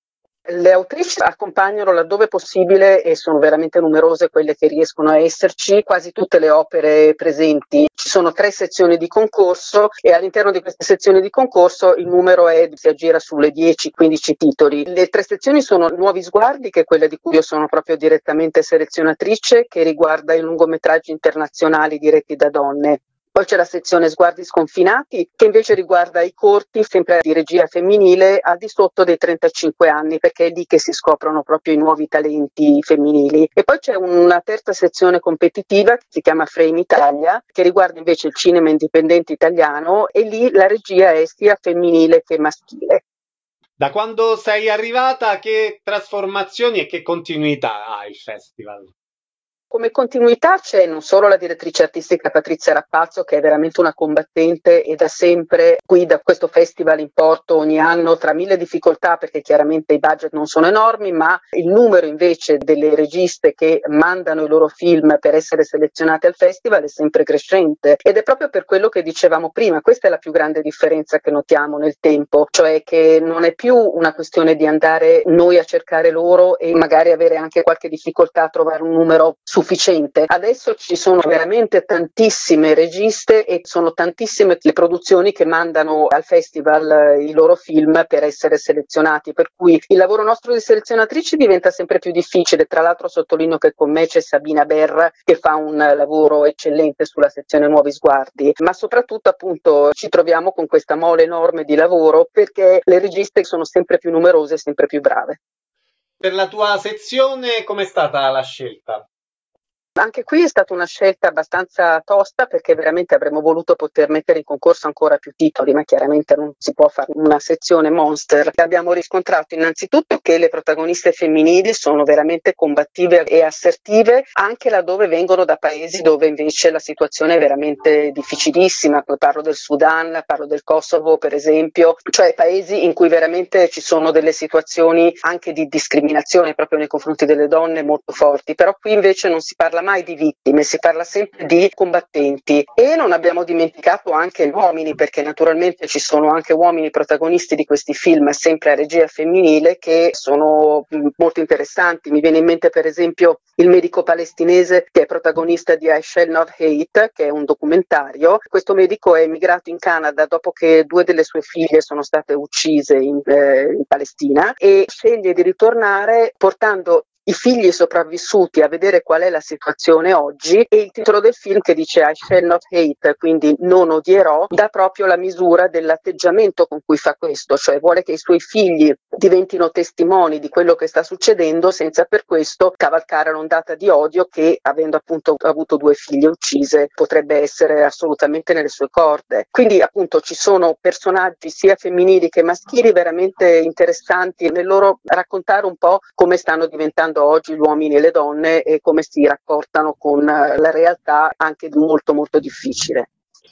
Speaker 8: Le autrici accompagnano laddove possibile e sono veramente numerose quelle che riescono a esserci, quasi tutte le opere presenti. Ci sono 3 sezioni di concorso e all'interno di queste sezioni di concorso il numero si aggira sulle 10-15 titoli. Le 3 sezioni sono Nuovi Sguardi, che è quella di cui io sono proprio direttamente selezionatrice, che riguarda i lungometraggi internazionali diretti da donne. Poi c'è la sezione Sguardi Sconfinati, che invece riguarda i corti, sempre di regia femminile, al di sotto dei 35 anni, perché è lì che si scoprono proprio i nuovi talenti femminili. E poi c'è una terza sezione competitiva che si chiama Frame Italia, che riguarda invece il cinema indipendente italiano, e lì la regia è sia femminile che maschile.
Speaker 4: Da quando sei arrivata, che trasformazioni e che continuità ha il festival?
Speaker 8: Come continuità c'è non solo la direttrice artistica Patrizia Rappazzo, che è veramente una combattente e da sempre guida questo festival in porto ogni anno tra mille difficoltà, perché chiaramente i budget non sono enormi, ma il numero invece delle registe che mandano i loro film per essere selezionate al festival è sempre crescente, ed è proprio per quello che dicevamo prima. Questa è la più grande differenza che notiamo nel tempo, cioè che non è più una questione di andare noi a cercare loro e magari avere anche qualche difficoltà a trovare un numero sufficiente. Adesso ci sono veramente tantissime registe e sono tantissime le produzioni che mandano al festival i loro film per essere selezionati, per cui il lavoro nostro di selezionatrici diventa sempre più difficile. Tra l'altro sottolineo che con me c'è Sabina Berra che fa un lavoro eccellente sulla sezione Nuovi Sguardi, ma soprattutto appunto ci troviamo con questa mole enorme di lavoro perché le registe sono sempre più numerose e sempre più brave.
Speaker 4: Per la tua sezione com'è stata la scelta?
Speaker 8: Anche qui è stata una scelta abbastanza tosta perché veramente avremmo voluto poter mettere in concorso ancora più titoli, ma chiaramente non si può fare una sezione monster. Abbiamo riscontrato innanzitutto che le protagoniste femminili sono veramente combattive e assertive, anche laddove vengono da paesi dove invece la situazione è veramente difficilissima. Parlo del Sudan, parlo del Kosovo per esempio, cioè paesi in cui veramente ci sono delle situazioni anche di discriminazione proprio nei confronti delle donne molto forti, però qui invece non si parla mai di vittime, si parla sempre di combattenti. E non abbiamo dimenticato anche gli uomini, perché naturalmente ci sono anche uomini protagonisti di questi film sempre a regia femminile che sono molto interessanti. Mi viene in mente per esempio il medico palestinese che è protagonista di I Shall Not Hate, che è un documentario. Questo medico è emigrato in Canada dopo che 2 delle sue figlie sono state uccise in Palestina e sceglie di ritornare portando i figli sopravvissuti a vedere qual è la situazione oggi, e il titolo del film, che dice I Shall Not Hate, quindi non odierò, dà proprio la misura dell'atteggiamento con cui fa questo, cioè vuole che i suoi figli diventino testimoni di quello che sta succedendo senza per questo cavalcare l'ondata di odio che, avendo appunto avuto 2 figlie uccise, potrebbe essere assolutamente nelle sue corde. Quindi appunto ci sono personaggi sia femminili che maschili veramente interessanti nel loro raccontare un po' come stanno diventando oggi gli uomini e le donne e come si rapportano con la realtà anche molto molto difficile.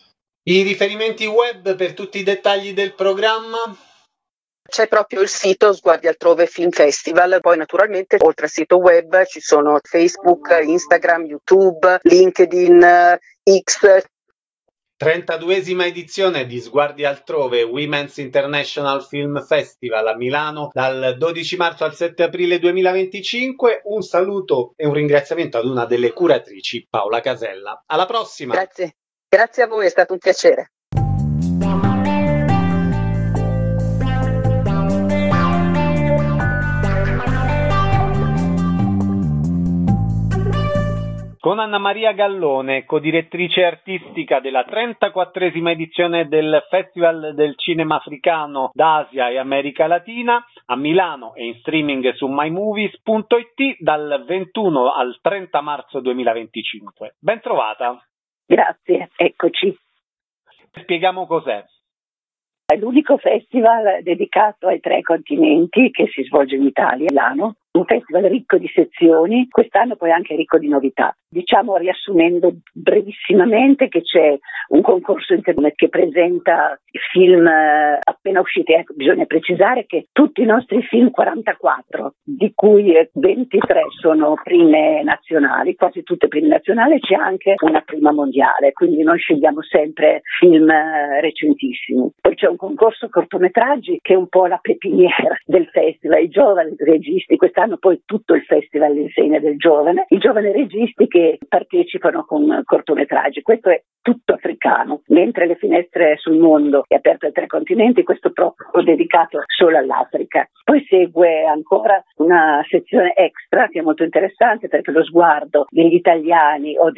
Speaker 4: I riferimenti web per tutti i dettagli del programma?
Speaker 8: C'è proprio il sito Sguardi Altrove Film Festival, poi naturalmente oltre al sito web ci sono Facebook, Instagram, YouTube, LinkedIn, X.
Speaker 4: 32esima edizione di Sguardi Altrove, Women's International Film Festival a Milano dal 12 marzo al 7 aprile 2025. Un saluto e un ringraziamento ad una delle curatrici, Paola Casella. Alla prossima!
Speaker 5: Grazie a voi, è stato un piacere.
Speaker 1: Con Anna Maria Gallone, codirettrice artistica della 34esima edizione del Festival del Cinema Africano d'Asia e America Latina a Milano e in streaming su mymovies.it dal 21 al 30 marzo 2025. Ben trovata.
Speaker 16: Grazie, eccoci.
Speaker 1: Spieghiamo cos'è.
Speaker 16: È l'unico festival dedicato ai 3 continenti che si svolge in Italia, Milano. Un festival ricco di sezioni, quest'anno poi anche ricco di novità. Diciamo, riassumendo brevissimamente, che c'è un concorso internet che presenta film appena usciti. Ecco, bisogna precisare che tutti i nostri film, 44, di cui 23 sono prime nazionali, quasi tutte prime nazionali, c'è anche una prima mondiale, quindi noi scegliamo sempre film recentissimi. Poi c'è un concorso cortometraggi che è un po' la pepiniera del festival, i giovani registi. Quest'anno poi tutto il festival insegna del giovane, i giovani registi che partecipano con cortometraggi. Questo è tutto africano, mentre Le finestre sul mondo è aperto ai 3 continenti, questo proprio dedicato solo all'Africa. Poi segue ancora una sezione extra che è molto interessante, perché lo sguardo degli italiani o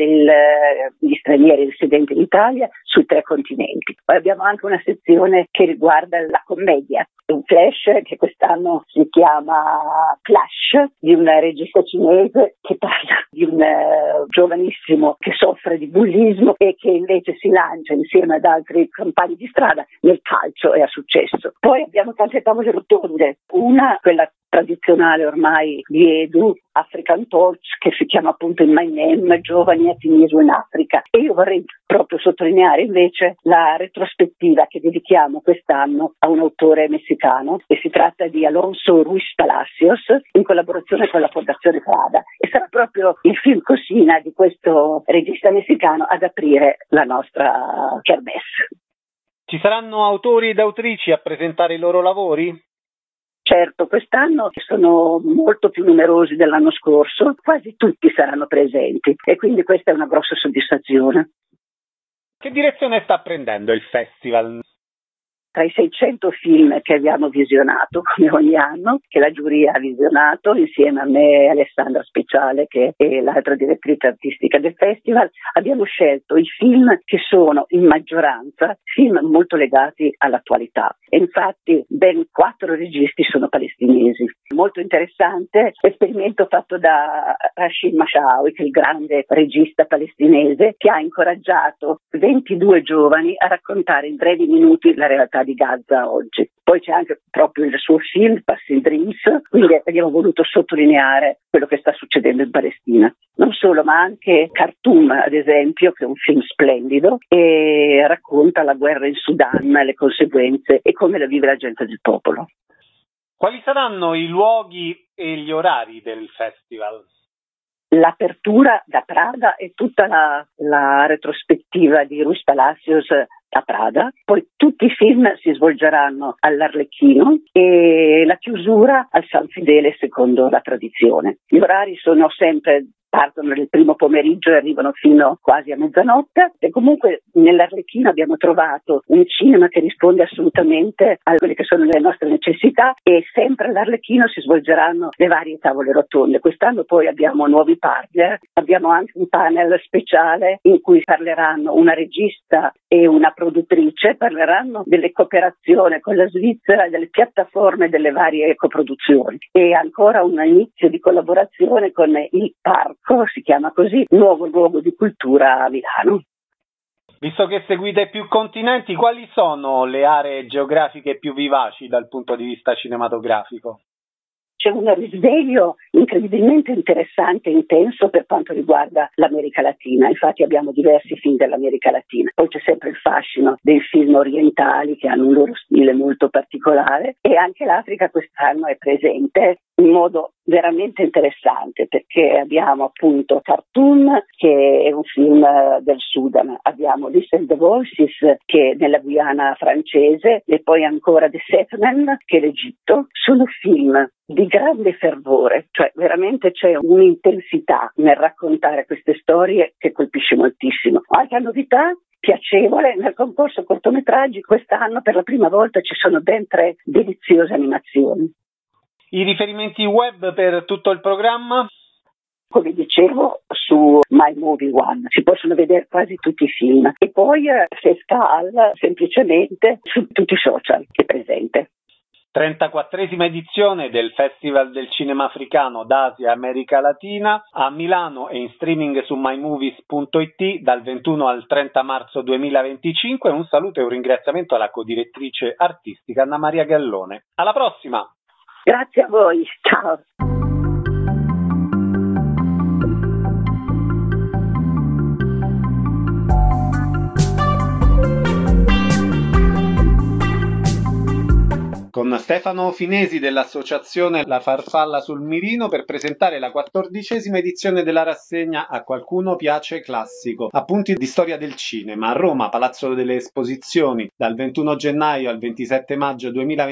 Speaker 16: degli stranieri residenti in Italia sui 3 continenti. Poi abbiamo anche una sezione che riguarda la commedia, un flash che quest'anno si chiama Clash, di una regista cinese che parla di un giovanissimo che soffre di bullismo e che invece si lancia insieme ad altri compagni di strada nel calcio e ha successo. Poi abbiamo tante tavole rotonde, una, quella tradizionale ormai di Edu, African Torch, che si chiama appunto In My Name, Giovani Attinismo in Africa. E io vorrei proprio sottolineare invece la retrospettiva che dedichiamo quest'anno a un autore messicano, e si tratta di Alonso Ruiz Palacios, in collaborazione con la Fondazione Prada, e sarà proprio il film Cocina di questo regista messicano ad aprire la nostra kermesse.
Speaker 1: Ci saranno autori ed autrici a presentare i loro lavori?
Speaker 16: Certo, quest'anno sono molto più numerosi dell'anno scorso, quasi tutti saranno presenti e quindi questa è una grossa soddisfazione.
Speaker 1: Che direzione sta prendendo il festival?
Speaker 16: Tra i 600 film che abbiamo visionato, come ogni anno, che la giuria ha visionato insieme a me e Alessandra Speciale, che è l'altra direttrice artistica del festival, abbiamo scelto i film che sono in maggioranza film molto legati all'attualità. E infatti ben 4 registi sono palestinesi. Molto interessante l'esperimento fatto da Rashid Mashawi, che è il grande regista palestinese, che ha incoraggiato 22 giovani a raccontare in brevi minuti la realtà di Gaza oggi. Poi c'è anche proprio il suo film Passing Dreams, quindi abbiamo voluto sottolineare quello che sta succedendo in Palestina. Non solo, ma anche Khartoum, ad esempio, che è un film splendido e racconta la guerra in Sudan, le conseguenze e come la vive la gente del popolo.
Speaker 1: Quali saranno i luoghi e gli orari del festival?
Speaker 16: L'apertura da Prada e tutta la retrospettiva di Ruiz Palacios a Prada, poi tutti i film si svolgeranno all'Arlecchino e la chiusura al San Fidele secondo la tradizione. Gli orari sono sempre partono nel primo pomeriggio e arrivano fino quasi a mezzanotte, e comunque nell'Arlecchino abbiamo trovato un cinema che risponde assolutamente a quelle che sono le nostre necessità, e sempre all'Arlecchino si svolgeranno le varie tavole rotonde. Quest'anno poi abbiamo nuovi partner, abbiamo anche un panel speciale in cui parleranno una regista e una produttrice, parleranno delle cooperazioni con la Svizzera, delle piattaforme delle varie coproduzioni, e ancora un inizio di collaborazione con il Parco, si chiama così, nuovo luogo di cultura a Milano.
Speaker 1: Visto che seguite più continenti, quali sono le aree geografiche più vivaci dal punto di vista cinematografico?
Speaker 16: C'è un risveglio incredibilmente interessante e intenso per quanto riguarda l'America Latina. Infatti abbiamo diversi film dell'America Latina. Poi c'è sempre il fascino dei film orientali che hanno un loro stile molto particolare, e anche l'Africa quest'anno è presente, in modo veramente interessante, perché abbiamo appunto Khartoum, che è un film del Sudan, abbiamo Listen the Voices, che è nella Guyana francese, e poi ancora The Settlement, che è l'Egitto. Sono film di grande fervore, cioè veramente c'è un'intensità nel raccontare queste storie che colpisce moltissimo. Altra novità piacevole, nel concorso cortometraggi quest'anno per la prima volta ci sono ben 3 deliziose animazioni.
Speaker 1: I riferimenti web per tutto il programma?
Speaker 16: Come dicevo, su My Movie One si possono vedere quasi tutti i film, e poi Fescal semplicemente su tutti i social che è presente.
Speaker 1: 34esima edizione del Festival del Cinema Africano d'Asia e America Latina a Milano e in streaming su mymovies.it dal 21 al 30 marzo 2025. Un saluto e un ringraziamento alla codirettrice artistica Anna Maria Gallone. Alla prossima!
Speaker 16: Grazie a voi, ciao!
Speaker 1: Con Stefano Finesi dell'associazione La Farfalla sul Mirino per presentare la 14esima edizione della rassegna A Qualcuno Piace Classico, appunti di storia del cinema, a Roma, Palazzo delle Esposizioni, dal 21 gennaio al 27 maggio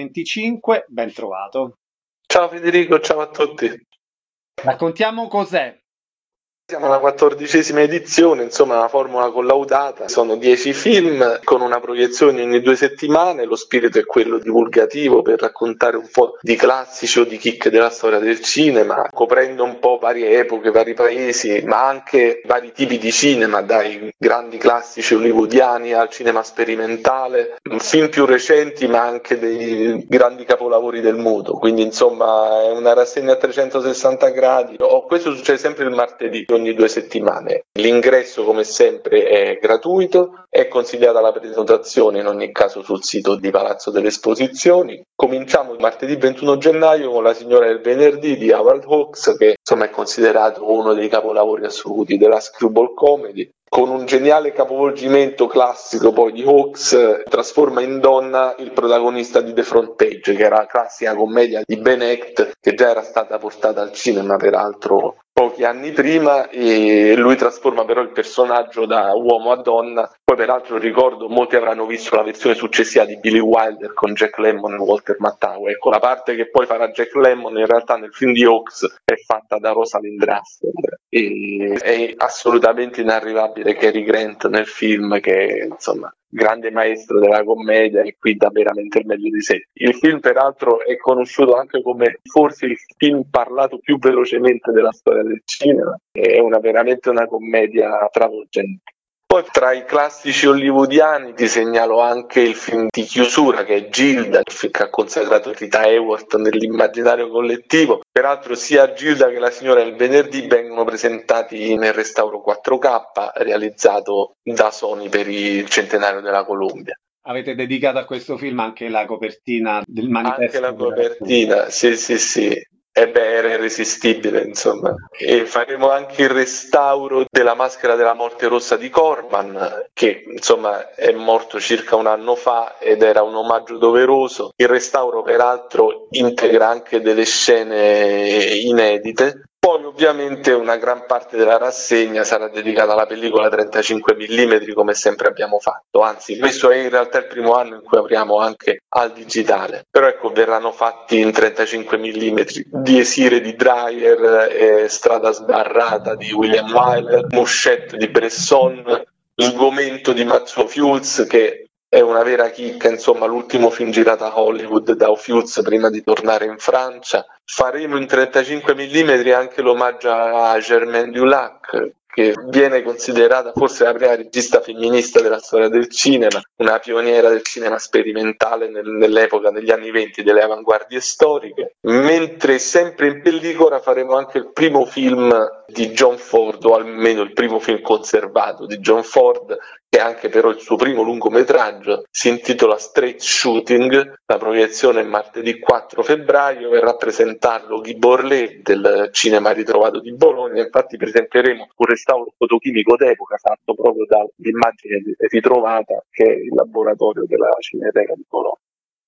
Speaker 1: 2025. Ben trovato.
Speaker 17: Ciao Federico, ciao a tutti.
Speaker 1: Raccontiamo cos'è.
Speaker 17: Siamo alla 14esima edizione, insomma una formula collaudata, sono 10 film con una proiezione ogni 2 settimane, lo spirito è quello divulgativo per raccontare un po' di classici o di chicche della storia del cinema, coprendo un po' varie epoche, vari paesi, ma anche vari tipi di cinema, dai grandi classici hollywoodiani al cinema sperimentale, film più recenti ma anche dei grandi capolavori del muto, quindi insomma è una rassegna a 360 gradi. Questo succede sempre il martedì, ogni 2 settimane. L'ingresso come sempre è gratuito, è consigliata la prenotazione in ogni caso sul sito di Palazzo delle Esposizioni. Cominciamo martedì 21 gennaio con La signora del venerdì di Howard Hawks, che insomma è considerato uno dei capolavori assoluti della screwball comedy. Con un geniale capovolgimento classico poi di Hawks, trasforma in donna il protagonista di The Front Page, che era la classica commedia di Ben Hecht, che già era stata portata al cinema peraltro pochi anni prima, e lui trasforma però il personaggio da uomo a donna. Poi peraltro ricordo, molti avranno visto la versione successiva di Billy Wilder con Jack Lemmon e Walter Matthau. Ecco, la parte che poi farà Jack Lemmon in realtà nel film di Hawks è fatta da Rosalind Russell, e è assolutamente inarrivabile Cary Grant nel film, che insomma grande maestro della commedia, e qui dà veramente il meglio di sé. Il film peraltro è conosciuto anche come forse il film parlato più velocemente della storia del cinema, è veramente una commedia travolgente. Poi tra i classici hollywoodiani ti segnalo anche il film di chiusura, che è Gilda, il film che ha consacrato Rita Hayworth nell'immaginario collettivo. Peraltro sia Gilda che La signora del venerdì vengono presentati nel restauro 4K realizzato da Sony per il centenario della Columbia.
Speaker 1: Avete dedicato a questo film anche la copertina del manifesto?
Speaker 17: Anche la copertina, sì. Era irresistibile, insomma. E faremo anche il restauro della Maschera della morte rossa di Corman, che insomma è morto circa un anno fa ed era un omaggio doveroso. Il restauro peraltro integra anche delle scene inedite. Poi ovviamente una gran parte della rassegna sarà dedicata alla pellicola 35 mm, come sempre abbiamo fatto, anzi questo è in realtà il primo anno in cui apriamo anche al digitale, però ecco, verranno fatti in 35 mm di Esire di Dreyer, Strada sbarrata di William Wyler, Mouchette di Bresson, Sgomento di Matsuo Fields, che è una vera chicca, insomma l'ultimo film girato a Hollywood da Fields prima di tornare in Francia. Faremo in 35 mm anche l'omaggio a Germaine Dulac, che viene considerata forse la prima regista femminista della storia del cinema, una pioniera del cinema sperimentale nell'epoca degli anni 20 delle avanguardie storiche. Mentre sempre in pellicola faremo anche il primo film di John Ford, o almeno il primo film conservato di John Ford, che è anche però il suo primo lungometraggio, si intitola Straight Shooting. La proiezione è martedì 4 febbraio, verrà a presentarlo Guy Borlé del Cinema Ritrovato di Bologna. Infatti presenteremo un restauro fotochimico d'epoca fatto proprio dall'immagine ritrovata, che è il laboratorio della Cineteca di Bologna.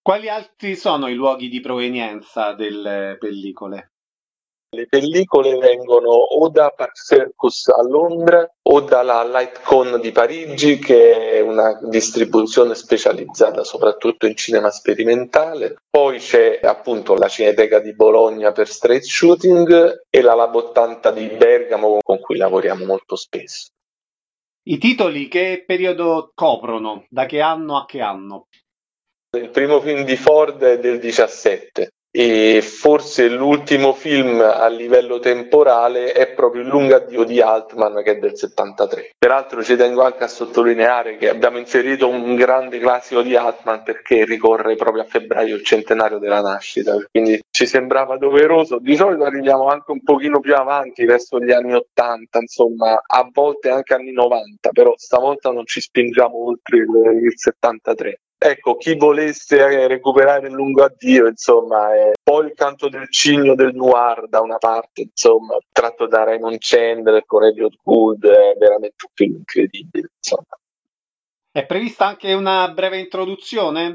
Speaker 4: Quali altri sono i luoghi di provenienza delle pellicole?
Speaker 17: Le pellicole vengono o da Park Circus a Londra o dalla Lightcon di Parigi, che è una distribuzione specializzata soprattutto in cinema sperimentale. Poi c'è appunto la Cineteca di Bologna per Straight Shooting e la Lab 80 di Bergamo, con cui lavoriamo molto spesso.
Speaker 4: I titoli che periodo coprono? Da che anno a che anno?
Speaker 17: Il primo film di Ford è del 17 e forse l'ultimo film a livello temporale è proprio Il lungo addio di Altman, che è del 73. Peraltro ci tengo anche a sottolineare che abbiamo inserito un grande classico di Altman perché ricorre proprio a febbraio il centenario della nascita, quindi ci sembrava doveroso. Di solito arriviamo anche un pochino più avanti, verso gli anni 80, insomma, a volte anche anni 90, però stavolta non ci spingiamo oltre il 73. Ecco, chi volesse recuperare Il lungo addio, insomma, poi Il canto del cigno del noir da una parte, insomma, tratto da Raymond Chandler con Elliot Gould, è veramente un film incredibile, insomma.
Speaker 4: È prevista anche una breve introduzione?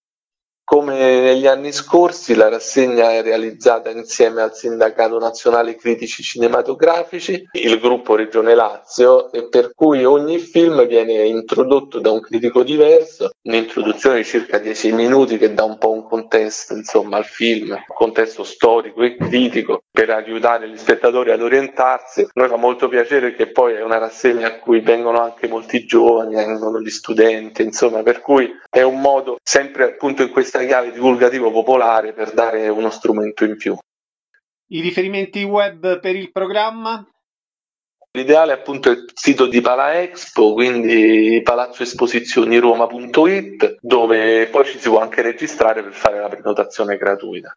Speaker 17: Come negli anni scorsi, la rassegna è realizzata insieme al Sindacato Nazionale Critici Cinematografici, il gruppo Regione Lazio, e per cui ogni film viene introdotto da un critico diverso, un'introduzione di circa 10 minuti che dà un po' un contesto, insomma, al film, un contesto storico e critico, per aiutare gli spettatori ad orientarsi. A noi fa molto piacere che poi è una rassegna a cui vengono anche molti giovani, vengono gli studenti, insomma, per cui è un modo, sempre appunto in questa chiave divulgativo popolare, per dare uno strumento in più.
Speaker 4: I riferimenti web per il programma?
Speaker 17: L'ideale appunto è il sito di Palaexpo, quindi palazzoesposizioni-roma.it, dove poi ci si può anche registrare per fare la prenotazione gratuita.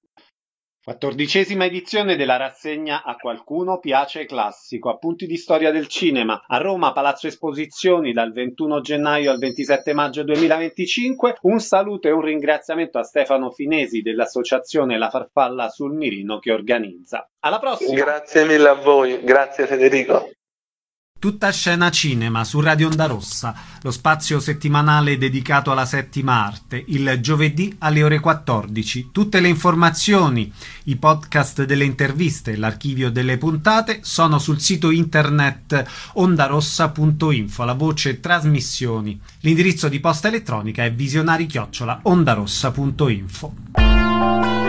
Speaker 4: 14ª edizione della rassegna A qualcuno piace classico, appunti di storia del cinema, a Roma, Palazzo Esposizioni, dal 21 gennaio al 27 maggio 2025. Un saluto e un ringraziamento a Stefano Finesi dell'associazione La Farfalla sul Mirino che organizza. Alla prossima!
Speaker 17: Grazie mille a voi, grazie Federico.
Speaker 1: Tutta scena cinema su Radio Onda Rossa, lo spazio settimanale dedicato alla settima arte, il giovedì alle ore 14. Tutte le informazioni, i podcast delle interviste e l'archivio delle puntate sono sul sito internet ondarossa.info, la voce trasmissioni. L'indirizzo di posta elettronica è visionari@ondarossa.info.